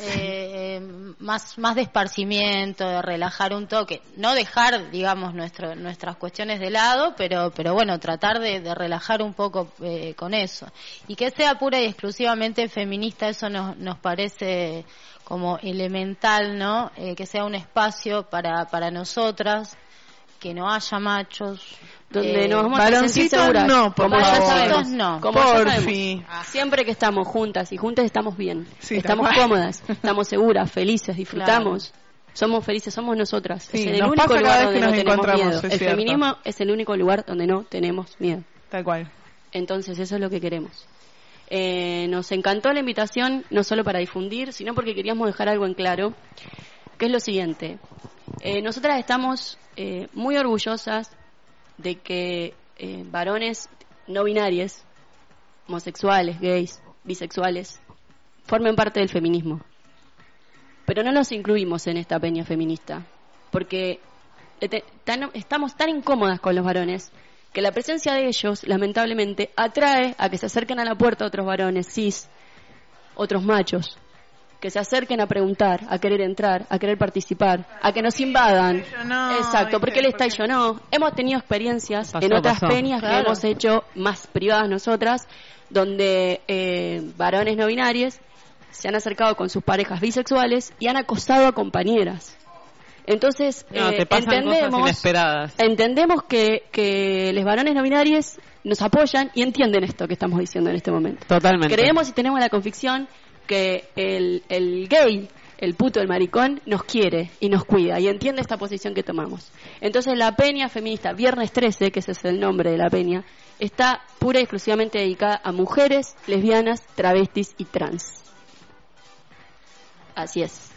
[SPEAKER 9] de esparcimiento, de relajar un toque, no dejar, digamos, nuestras cuestiones de lado, pero bueno, tratar de relajar un poco con eso. Y que sea pura y exclusivamente feminista, eso nos parece como elemental, ¿no? Que sea un espacio para nosotras, que no haya machos,
[SPEAKER 8] donde nos vamos a sentir seguras.
[SPEAKER 3] No,
[SPEAKER 8] como ya sabemos,
[SPEAKER 9] no.
[SPEAKER 8] Como ya sabemos. Siempre que estamos juntas y juntas estamos bien,
[SPEAKER 3] sí,
[SPEAKER 8] estamos cómodas, estamos seguras, felices, disfrutamos. Claro. Somos felices, somos nosotras.
[SPEAKER 3] Sí,
[SPEAKER 8] es el único lugar donde no tenemos miedo. El
[SPEAKER 3] cierto.
[SPEAKER 8] feminismo es el único lugar donde no tenemos miedo.
[SPEAKER 3] Tal cual.
[SPEAKER 8] Entonces eso es lo que queremos. Nos encantó la invitación, no solo para difundir, sino porque queríamos dejar algo en claro, que es lo siguiente. Nosotras estamos muy orgullosas de que varones no binarios, homosexuales, gays, bisexuales, formen parte del feminismo. Pero no los incluimos en esta peña feminista, porque estamos tan incómodas con los varones que la presencia de ellos, lamentablemente, atrae a que se acerquen a la puerta otros varones cis, otros machos, que se acerquen a preguntar, a querer entrar, a querer participar, a que nos invadan. Exacto, porque él está y yo no. Hemos tenido experiencias en otras peñas que hemos hecho más privadas nosotras, donde varones no binarios se han acercado con sus parejas bisexuales y han acosado a compañeras. Entonces, entendemos que los varones no binarios nos apoyan y entienden esto que estamos diciendo en este momento.
[SPEAKER 4] Totalmente.
[SPEAKER 8] Creemos y tenemos la convicción que el gay, el puto, el maricón, nos quiere y nos cuida y entiende esta posición que tomamos. Entonces la peña feminista Viernes 13, que ese es el nombre de la peña, está pura y exclusivamente dedicada a mujeres, lesbianas, travestis y trans. Así es.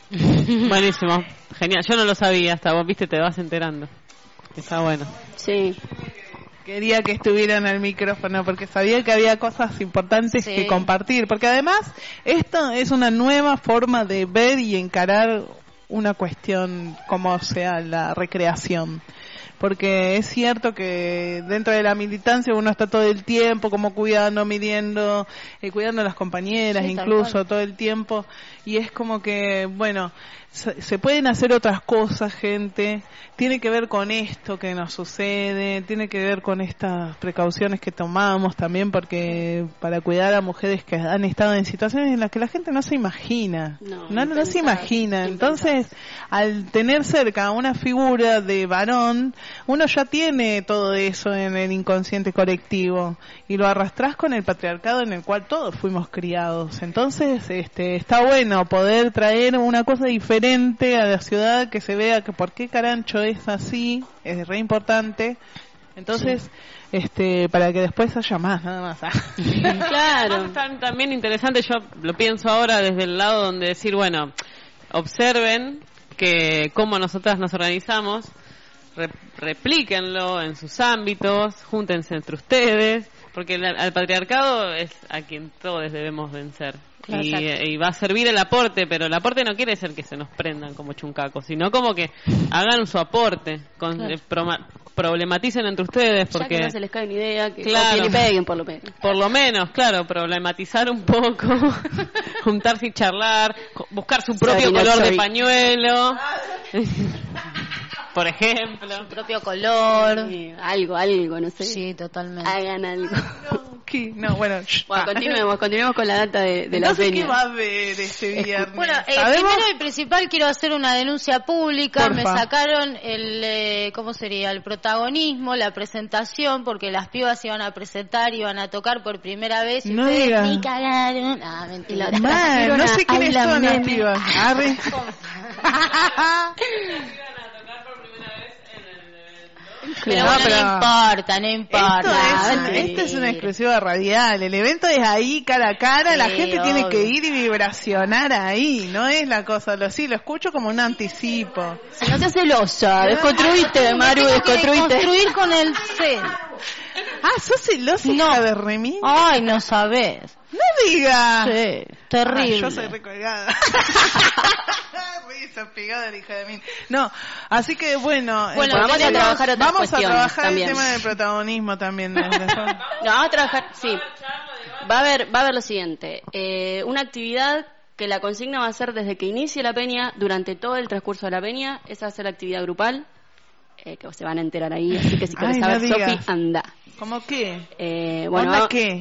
[SPEAKER 4] Buenísimo, genial. Yo no lo sabía, hasta vos, viste, te vas enterando. Está bueno.
[SPEAKER 8] Sí.
[SPEAKER 3] Quería que estuvieran al micrófono porque sabía que había cosas importantes que compartir. Porque además, esto es una nueva forma de ver y encarar una cuestión como sea la recreación. Porque es cierto que dentro de la militancia uno está todo el tiempo como cuidando, midiendo, cuidando a las compañeras, incluso todo el tiempo, y es como que, bueno, se pueden hacer otras cosas, gente, tiene que ver con esto que nos sucede, tiene que ver con estas precauciones que tomamos también, porque para cuidar a mujeres que han estado en situaciones en las que la gente no se imagina, no se imagina. Entonces, al tener cerca una figura de varón, uno ya tiene todo eso en el inconsciente colectivo y lo arrastrás con el patriarcado en el cual todos fuimos criados. Entonces, está bueno poder traer una cosa diferente a la ciudad, que se vea que por qué Carancho es así, es re importante. Entonces, para que después haya más, nada más.
[SPEAKER 4] Claro. También interesante, yo lo pienso ahora desde el lado donde decir, bueno, observen que cómo nosotras nos organizamos, replíquenlo en sus ámbitos, júntense entre ustedes, porque al patriarcado es a quien todos debemos vencer. Y va a servir el aporte, pero el aporte no quiere ser que se nos prendan como chuncacos, sino como que hagan su aporte, problematicen entre ustedes, porque
[SPEAKER 8] ya que no se les cae una idea, que
[SPEAKER 4] claro,
[SPEAKER 8] peguen por lo menos.
[SPEAKER 4] Por lo menos, claro, problematizar un poco, juntarse y charlar, buscar su propio color de pañuelo. Por ejemplo,
[SPEAKER 9] su propio color,
[SPEAKER 8] algo, no sé.
[SPEAKER 9] Sí, totalmente.
[SPEAKER 8] Hagan algo.
[SPEAKER 3] Bueno,
[SPEAKER 8] continuemos con la data de la peña.
[SPEAKER 3] ¿Qué va a haber este viernes?
[SPEAKER 9] Bueno, primero y principal quiero hacer una denuncia pública. Me sacaron el, ¿cómo sería? El protagonismo, la presentación, porque las pibas iban a presentar, iban a tocar por primera vez y ustedes ni cagaron. Ah, mentira.
[SPEAKER 3] No sé quiénes son las pibas.
[SPEAKER 9] Pero no importa.
[SPEAKER 3] Esto es una exclusiva radial. El evento es ahí, cara a cara. La gente tiene que ir y vibracionar ahí. No es la cosa. Lo escucho como un anticipo.
[SPEAKER 8] Si no seas celosa, desconstruiste, Maru, desconstruiste.
[SPEAKER 9] Construir con el C.
[SPEAKER 3] ¿Sos celosa, hija de remil?
[SPEAKER 9] Ay, no sabés.
[SPEAKER 3] No digas.
[SPEAKER 9] Sí, terrible.
[SPEAKER 3] Yo soy recolgada. Risa pegada, hija de mí. No, así que bueno,
[SPEAKER 8] vamos a trabajar otras
[SPEAKER 3] vamos a trabajar
[SPEAKER 8] también.
[SPEAKER 3] El tema del protagonismo también.
[SPEAKER 8] Vamos a trabajar, sí. Va a haber lo siguiente, una actividad que la consigna va a ser desde que inicie la peña, durante todo el transcurso de la peña. Esa va a ser la actividad grupal, que se van a enterar ahí, así que si quieres saber, Sofi, anda.
[SPEAKER 3] ¿Cómo qué?
[SPEAKER 8] ¿Qué?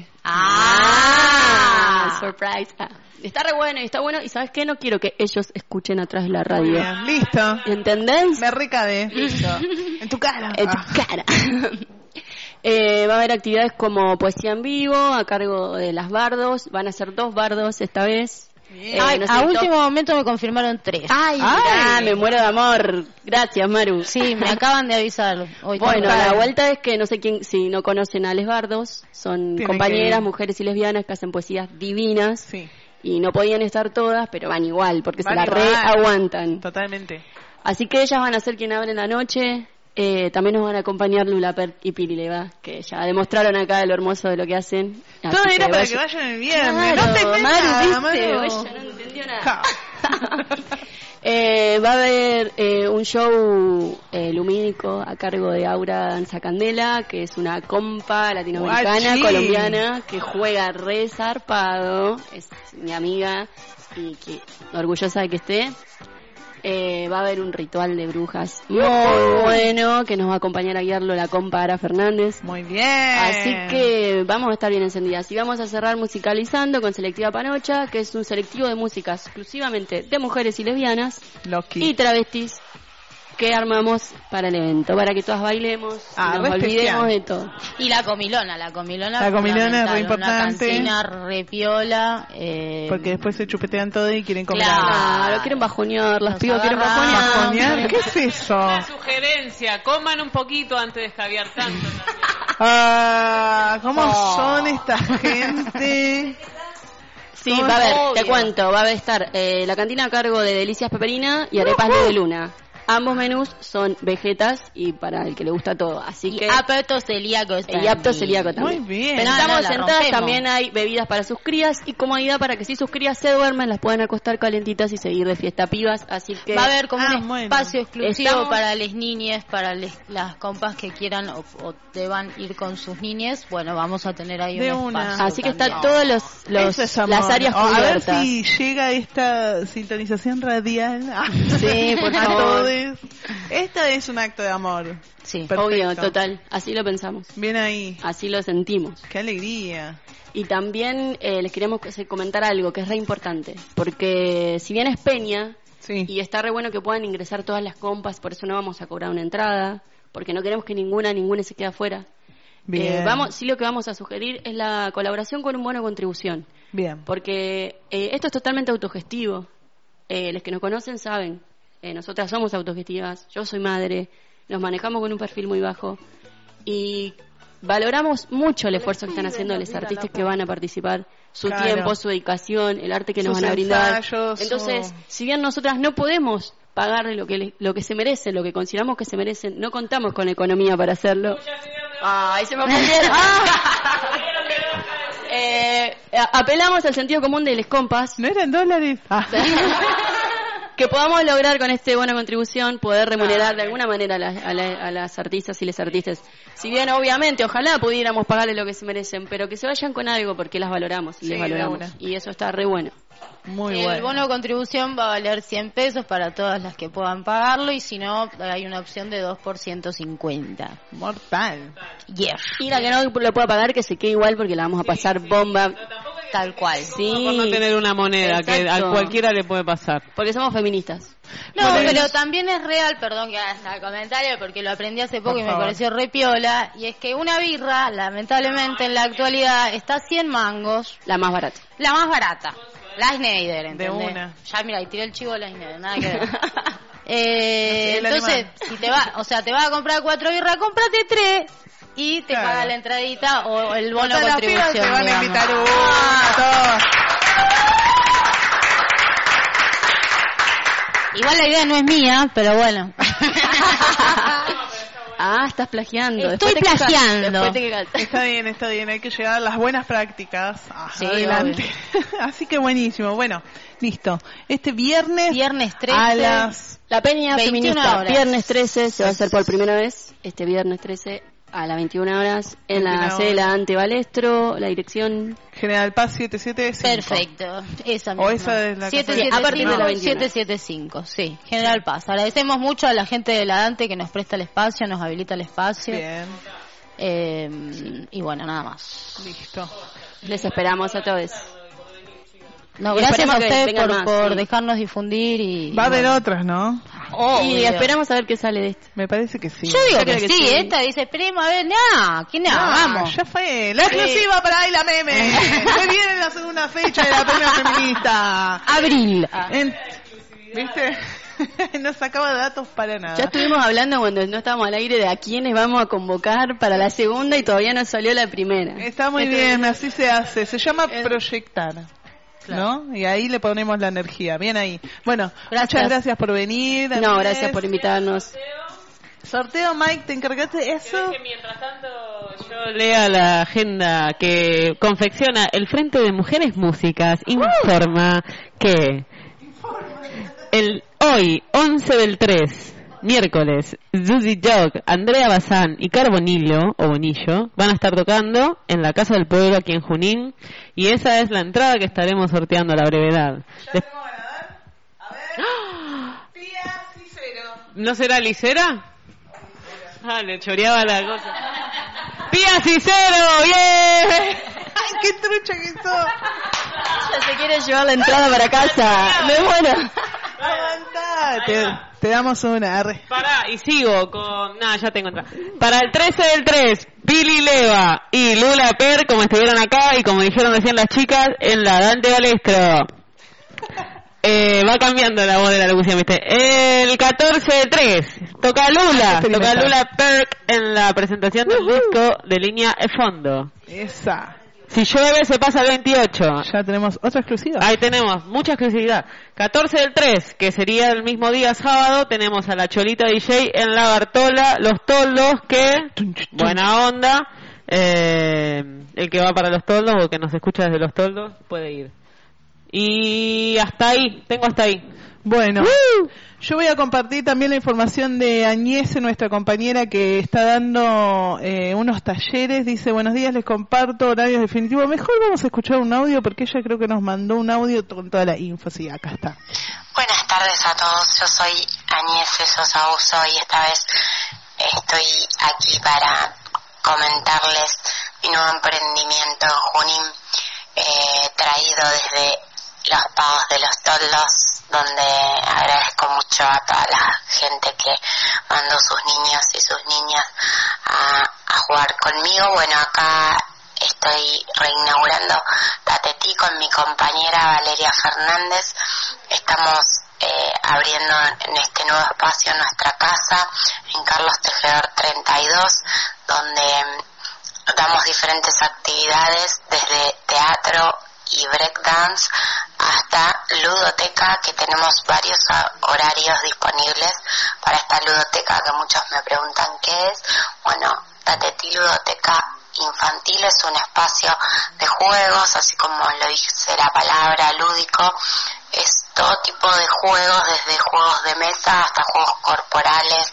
[SPEAKER 8] Surprise. Está re bueno y está bueno, y ¿sabes qué? No quiero que ellos escuchen atrás de la radio.
[SPEAKER 3] Bien, listo.
[SPEAKER 8] ¿Entendés?
[SPEAKER 3] Me recabé.
[SPEAKER 8] Listo.
[SPEAKER 3] En tu cara.
[SPEAKER 8] En tu cara. Va a haber actividades como poesía en vivo a cargo de las bardos. Van a ser 2 bardos esta vez.
[SPEAKER 9] A último momento me confirmaron 3.
[SPEAKER 8] Ay, me muero de amor. Gracias, Maru.
[SPEAKER 9] Sí, me acaban de avisar hoy.
[SPEAKER 8] Bueno, la vuelta es que no sé quién, si no conocen a Les Bardos, son compañeras, mujeres y lesbianas que hacen poesías divinas.
[SPEAKER 3] Sí.
[SPEAKER 8] Y no podían estar todas, pero van igual, porque se la aguantan.
[SPEAKER 3] Totalmente.
[SPEAKER 8] Así que ellas van a ser quien abre la noche. También nos van a acompañar Lula Pert y Pili Leva, que ya demostraron acá lo hermoso de lo que hacen.
[SPEAKER 3] Todo era para que vayan el viernes. No te metas,
[SPEAKER 8] Maru. Ella no entendió nada. Va a haber un show lumínico a cargo de Aura Danzacandela, que es una compa latinoamericana, colombiana, que juega re zarpado. Es mi amiga y que orgullosa de que esté. Va a haber un ritual de brujas muy bueno que nos va a acompañar a guiarlo la compa Ara Fernández.
[SPEAKER 3] Muy bien.
[SPEAKER 8] Así que vamos a estar bien encendidas. Y vamos a cerrar musicalizando con Selectiva Panocha, que es un selectivo de música exclusivamente de mujeres y lesbianas y travestis que armamos para el evento, para que todas bailemos, nos olvidemos de todo.
[SPEAKER 9] Y la comilona es re
[SPEAKER 3] importante.
[SPEAKER 9] Una cantina re piola.
[SPEAKER 3] Porque después se chupetean todo y quieren comer.
[SPEAKER 8] Claro, quieren bajonear, las pibas quieren bajonear.
[SPEAKER 3] ¿Qué es eso?
[SPEAKER 4] Una sugerencia, coman un poquito antes de escabiar tanto.
[SPEAKER 3] ¿Cómo son esta gente?
[SPEAKER 8] Sí, va a haber, te cuento, va a estar la cantina a cargo de Delicias Peperina y arepas de Luna. Ambos menús son vegetas y para el que le gusta todo, así que...
[SPEAKER 9] apto celíaco también.
[SPEAKER 8] Y apto celíaco también.
[SPEAKER 3] Muy bien.
[SPEAKER 8] Pensamos sentadas, también hay bebidas para sus crías y comodidad para que si sus crías se duermen las puedan acostar calentitas y seguir de fiesta pibas, así que...
[SPEAKER 9] Va a haber como un espacio exclusivo para las niñas, para las compas que quieran o deban ir con sus niñes. Bueno, vamos a tener ahí un espacio.
[SPEAKER 8] Así que está todas las áreas cubiertas.
[SPEAKER 3] A ver si llega esta sintonización radial.
[SPEAKER 8] Sí, por favor.
[SPEAKER 3] Esta es un acto de amor.
[SPEAKER 8] Sí, perfecto. Obvio, total. Así lo pensamos.
[SPEAKER 3] Bien ahí.
[SPEAKER 8] Así lo sentimos.
[SPEAKER 3] Qué alegría.
[SPEAKER 8] Y también les queríamos comentar algo que es re importante. Porque si bien es peña, y está re bueno que puedan ingresar todas las compas, por eso no vamos a cobrar una entrada, porque no queremos que ninguna se quede afuera.
[SPEAKER 3] Bien.
[SPEAKER 8] Sí, lo que vamos a sugerir es la colaboración con un bono contribución.
[SPEAKER 3] Bien.
[SPEAKER 8] Porque esto es totalmente autogestivo. Los que nos conocen saben. Nosotras somos autogestivas, yo soy madre, nos manejamos con un perfil muy bajo y valoramos mucho el esfuerzo que están haciendo los artistas que van a participar, su tiempo, su dedicación, el arte que nos van a brindar. Entonces, si bien nosotras no podemos pagarle lo que se merecen, lo que consideramos que se merecen, no contamos con economía para hacerlo. ¡Ay, se me ofendieron! Apelamos al sentido común de les compas.
[SPEAKER 3] ¿No eran dólares?
[SPEAKER 8] Que podamos lograr con este bono contribución poder remunerar de alguna manera a las artistas y les artistas. Si bien obviamente ojalá pudiéramos pagarles lo que se merecen, pero que se vayan con algo porque las valoramos y les valoramos. Y eso está re bueno.
[SPEAKER 3] Muy bueno.
[SPEAKER 9] El bono contribución va a valer 100 pesos para todas las que puedan pagarlo y si no hay una opción de 2 por 150.
[SPEAKER 3] Mortal.
[SPEAKER 9] Yes.
[SPEAKER 8] Y la que no lo pueda pagar que se quede igual porque la vamos a pasar bomba.
[SPEAKER 9] Tal cual.
[SPEAKER 8] Sí.
[SPEAKER 4] Por no tener una moneda. Exacto. Que a cualquiera le puede pasar.
[SPEAKER 8] Porque somos feministas.
[SPEAKER 9] No, pero también es real, perdón que haga el comentario, porque lo aprendí hace poco y me pareció re piola, y es que una birra, lamentablemente en la actualidad, está a 100 mangos.
[SPEAKER 8] La más barata.
[SPEAKER 9] La más barata. La Schneider, ¿entendés?
[SPEAKER 3] De una.
[SPEAKER 9] Ya, mira, y tiré el chivo de la Schneider, nada que ver. Entonces, si te vas a comprar 4 birras, cómprate 3 y te paga la entradita o el bono contribución.
[SPEAKER 3] Te van a invitar todos.
[SPEAKER 9] Igual la idea no es mía, pero bueno.
[SPEAKER 8] Estás plagiando.
[SPEAKER 9] Estoy plagiando.
[SPEAKER 3] Está bien, hay que llegar a las buenas prácticas. Adelante. Así que buenísimo. Bueno, listo. Este viernes
[SPEAKER 9] 13
[SPEAKER 3] a las
[SPEAKER 8] la peña feminista.
[SPEAKER 9] Horas.
[SPEAKER 8] Viernes 13 se va a hacer por primera vez. Este viernes 13 a las 21 horas en la sede de la Ante Balestro, la dirección
[SPEAKER 3] General Paz 775.
[SPEAKER 9] Perfecto, esa misma.
[SPEAKER 3] O esa es la
[SPEAKER 8] 775, a partir de la 21.
[SPEAKER 9] 775, sí, General Paz. Agradecemos mucho a la gente de la Dante que nos presta el espacio, nos habilita el espacio.
[SPEAKER 3] Bien.
[SPEAKER 9] Y bueno, nada más.
[SPEAKER 3] Listo.
[SPEAKER 8] Les esperamos a todos.
[SPEAKER 9] No, gracias a ustedes por dejarnos difundir y...
[SPEAKER 3] Va a haber otras, ¿no?
[SPEAKER 8] Y esperamos a ver qué sale de esto.
[SPEAKER 3] Me parece que sí.
[SPEAKER 9] Yo digo que sí, esta dice, esperemos a ver, ¿quién vamos?
[SPEAKER 3] Ya fue, la exclusiva para Ayla Meme. Se viene la segunda fecha de la Peña Feminista.
[SPEAKER 9] Abril.
[SPEAKER 3] ¿Viste? No sacaba datos para nada.
[SPEAKER 8] Ya estuvimos hablando cuando no estábamos al aire de a quiénes vamos a convocar para la segunda y todavía no salió la primera.
[SPEAKER 3] Está muy bien, así se hace. Se llama proyectar. Claro. ¿No? Y ahí le ponemos la energía. Bien ahí. Bueno, muchas gracias por venir.
[SPEAKER 8] No, gracias por invitarnos.
[SPEAKER 3] Sorteo, Mike, ¿te encargaste de eso?
[SPEAKER 4] Que mientras tanto yo lea la agenda que confecciona el Frente de Mujeres Músicas. Informa que hoy, 11 del 3, miércoles, Zuzi Jog, Andrea Bazán y Carbonillo, o Bonillo, van a estar tocando en la Casa del Pueblo aquí en Junín, y esa es la entrada que estaremos sorteando a la brevedad.
[SPEAKER 3] ¿Ya tengo ganador? A ver. Pía Cicero.
[SPEAKER 4] ¿No será Licera? Le choreaba la cosa. ¡Pía Cicero! ¡Bien!
[SPEAKER 3] ¡Ay, qué trucha que sos!
[SPEAKER 8] Ya se quiere llevar la entrada para casa. No es bueno.
[SPEAKER 3] Aguantate. Te damos una.
[SPEAKER 4] Pará, y sigo con... ya tengo entrada. Para el 13 del 3, Pili Leva y Lula Per, como estuvieron acá y como dijeron recién las chicas, en la Dante Balestro. Va cambiando la voz de la locución, ¿viste? El 14 del 3, toca Lula Per en la presentación del disco de Línea de Fondo.
[SPEAKER 3] Esa.
[SPEAKER 4] Si llueve se pasa al 28.
[SPEAKER 3] Ya tenemos otra exclusiva.
[SPEAKER 4] Ahí tenemos mucha exclusividad. 14 del 3, que sería el mismo día sábado, tenemos a la Cholita DJ en la Bartola, Los Toldos, que buena onda. El que va para Los Toldos o que nos escucha desde Los Toldos puede ir. Y hasta ahí, tengo hasta ahí.
[SPEAKER 3] Bueno, yo voy a compartir también la información de Añese, nuestra compañera que está dando unos talleres. Dice, buenos días, les comparto horarios definitivos. Mejor vamos a escuchar un audio porque ella creo que nos mandó un audio con toda la info. Sí, acá está.
[SPEAKER 10] Buenas tardes a todos, yo soy Añese Sosa Uso y esta vez estoy aquí para comentarles mi nuevo emprendimiento en Junín, traído desde los pagos de Los Toldos, donde agradezco mucho a toda la gente que mandó sus niños y sus niñas a jugar conmigo. Bueno, acá estoy reinaugurando Tatetí con mi compañera Valeria Fernández. Estamos abriendo en este nuevo espacio nuestra casa en Carlos Tejedor 32, donde damos diferentes actividades desde teatro y breakdance hasta ludoteca, que tenemos varios horarios disponibles para esta ludoteca que muchos me preguntan qué es. Bueno, Tatetí Ludoteca Infantil es un espacio de juegos, así como lo dice la palabra, lúdico. Es todo tipo de juegos, desde juegos de mesa hasta juegos corporales.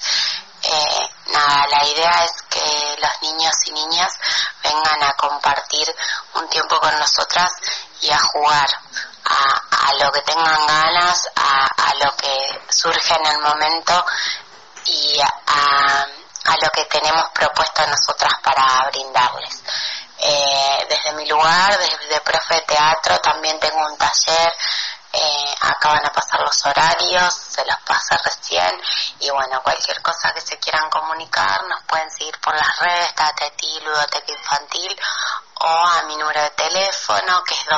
[SPEAKER 10] La idea es que los niños y niñas vengan a compartir un tiempo con nosotras y a jugar a lo que tengan ganas, a lo que surge en el momento y a lo que tenemos propuesto nosotras para brindarles. Desde mi lugar, desde profe de teatro, también tengo un taller. Acá van a pasar los horarios, se los pasé recién, y bueno, cualquier cosa que se quieran comunicar nos pueden seguir por las redes, Tatetí Ludoteca Infantil, o a mi número de teléfono que es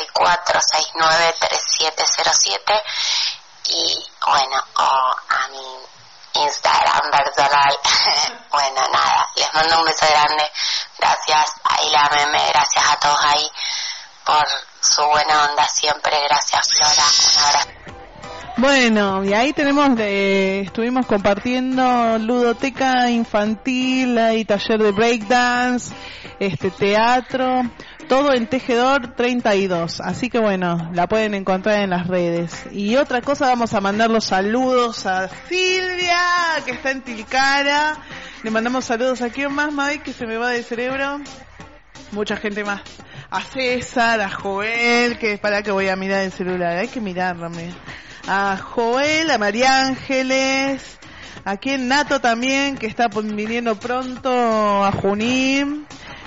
[SPEAKER 10] 2364-693707, y bueno, o a mi Instagram personal. Bueno, nada, les mando un beso grande, gracias ahí la meme, gracias a todos ahí por su buena onda siempre, gracias Flora, un abrazo.
[SPEAKER 3] Bueno, y ahí estuvimos compartiendo ludoteca infantil, hay taller de breakdance, teatro, todo en Tejedor 32, así que bueno, la pueden encontrar en las redes. Y otra cosa, vamos a mandar los saludos a Silvia, que está en Tilcara, le mandamos saludos a quién más, Mavi, que se me va del cerebro, mucha gente más. A César, a Joel, que para que voy a mirar el celular, hay que mirarlo, a Joel, a María Ángeles, aquí en Nato también, que está viniendo pronto, a Junín,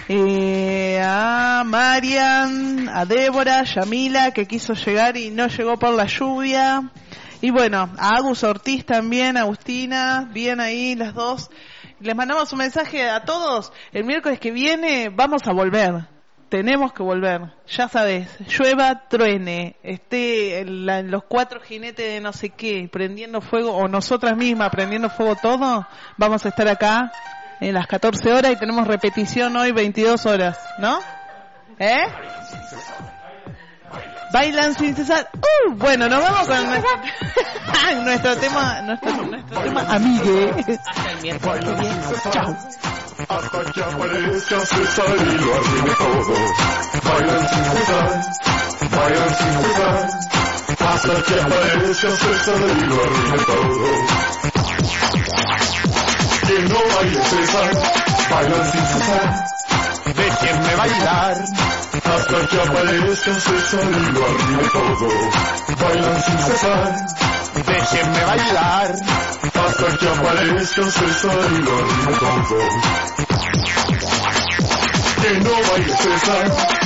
[SPEAKER 3] a Marian, a Débora, Yamila, que quiso llegar y no llegó por la lluvia, y bueno, a Agus Ortiz también, a Agustina, bien ahí las dos. Les mandamos un mensaje a todos, el miércoles que viene vamos a volver. Tenemos que volver, ya sabes, llueva, truene, esté en los 4 jinetes de no sé qué, prendiendo fuego, o nosotras mismas prendiendo fuego todo, vamos a estar acá en las 14 horas y tenemos repetición hoy 22 horas, ¿no? Bailan sin cesar. Bueno, nos vamos con nuestro tema, amigue.
[SPEAKER 4] Hasta el miércoles.
[SPEAKER 3] Chao.
[SPEAKER 7] Hasta que aparezca César y lo arruine todo. Bailan sin cesar, bailan sin cesar. Hasta que aparezca César y lo arruine todo. Que no baile César, bailan sin cesar. Déjenme bailar. Hasta que aparezca César y lo arruine todo. Bailan sin cesar. Déjenme bailar. Hasta que aparezca César y lo arruine todo. Que no baile César.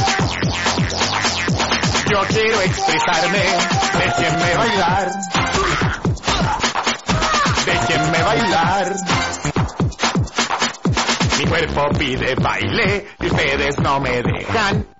[SPEAKER 7] Yo quiero expresarme. Déjenme bailar. Déjenme bailar. Mi cuerpo pide baile y ustedes no me dejan.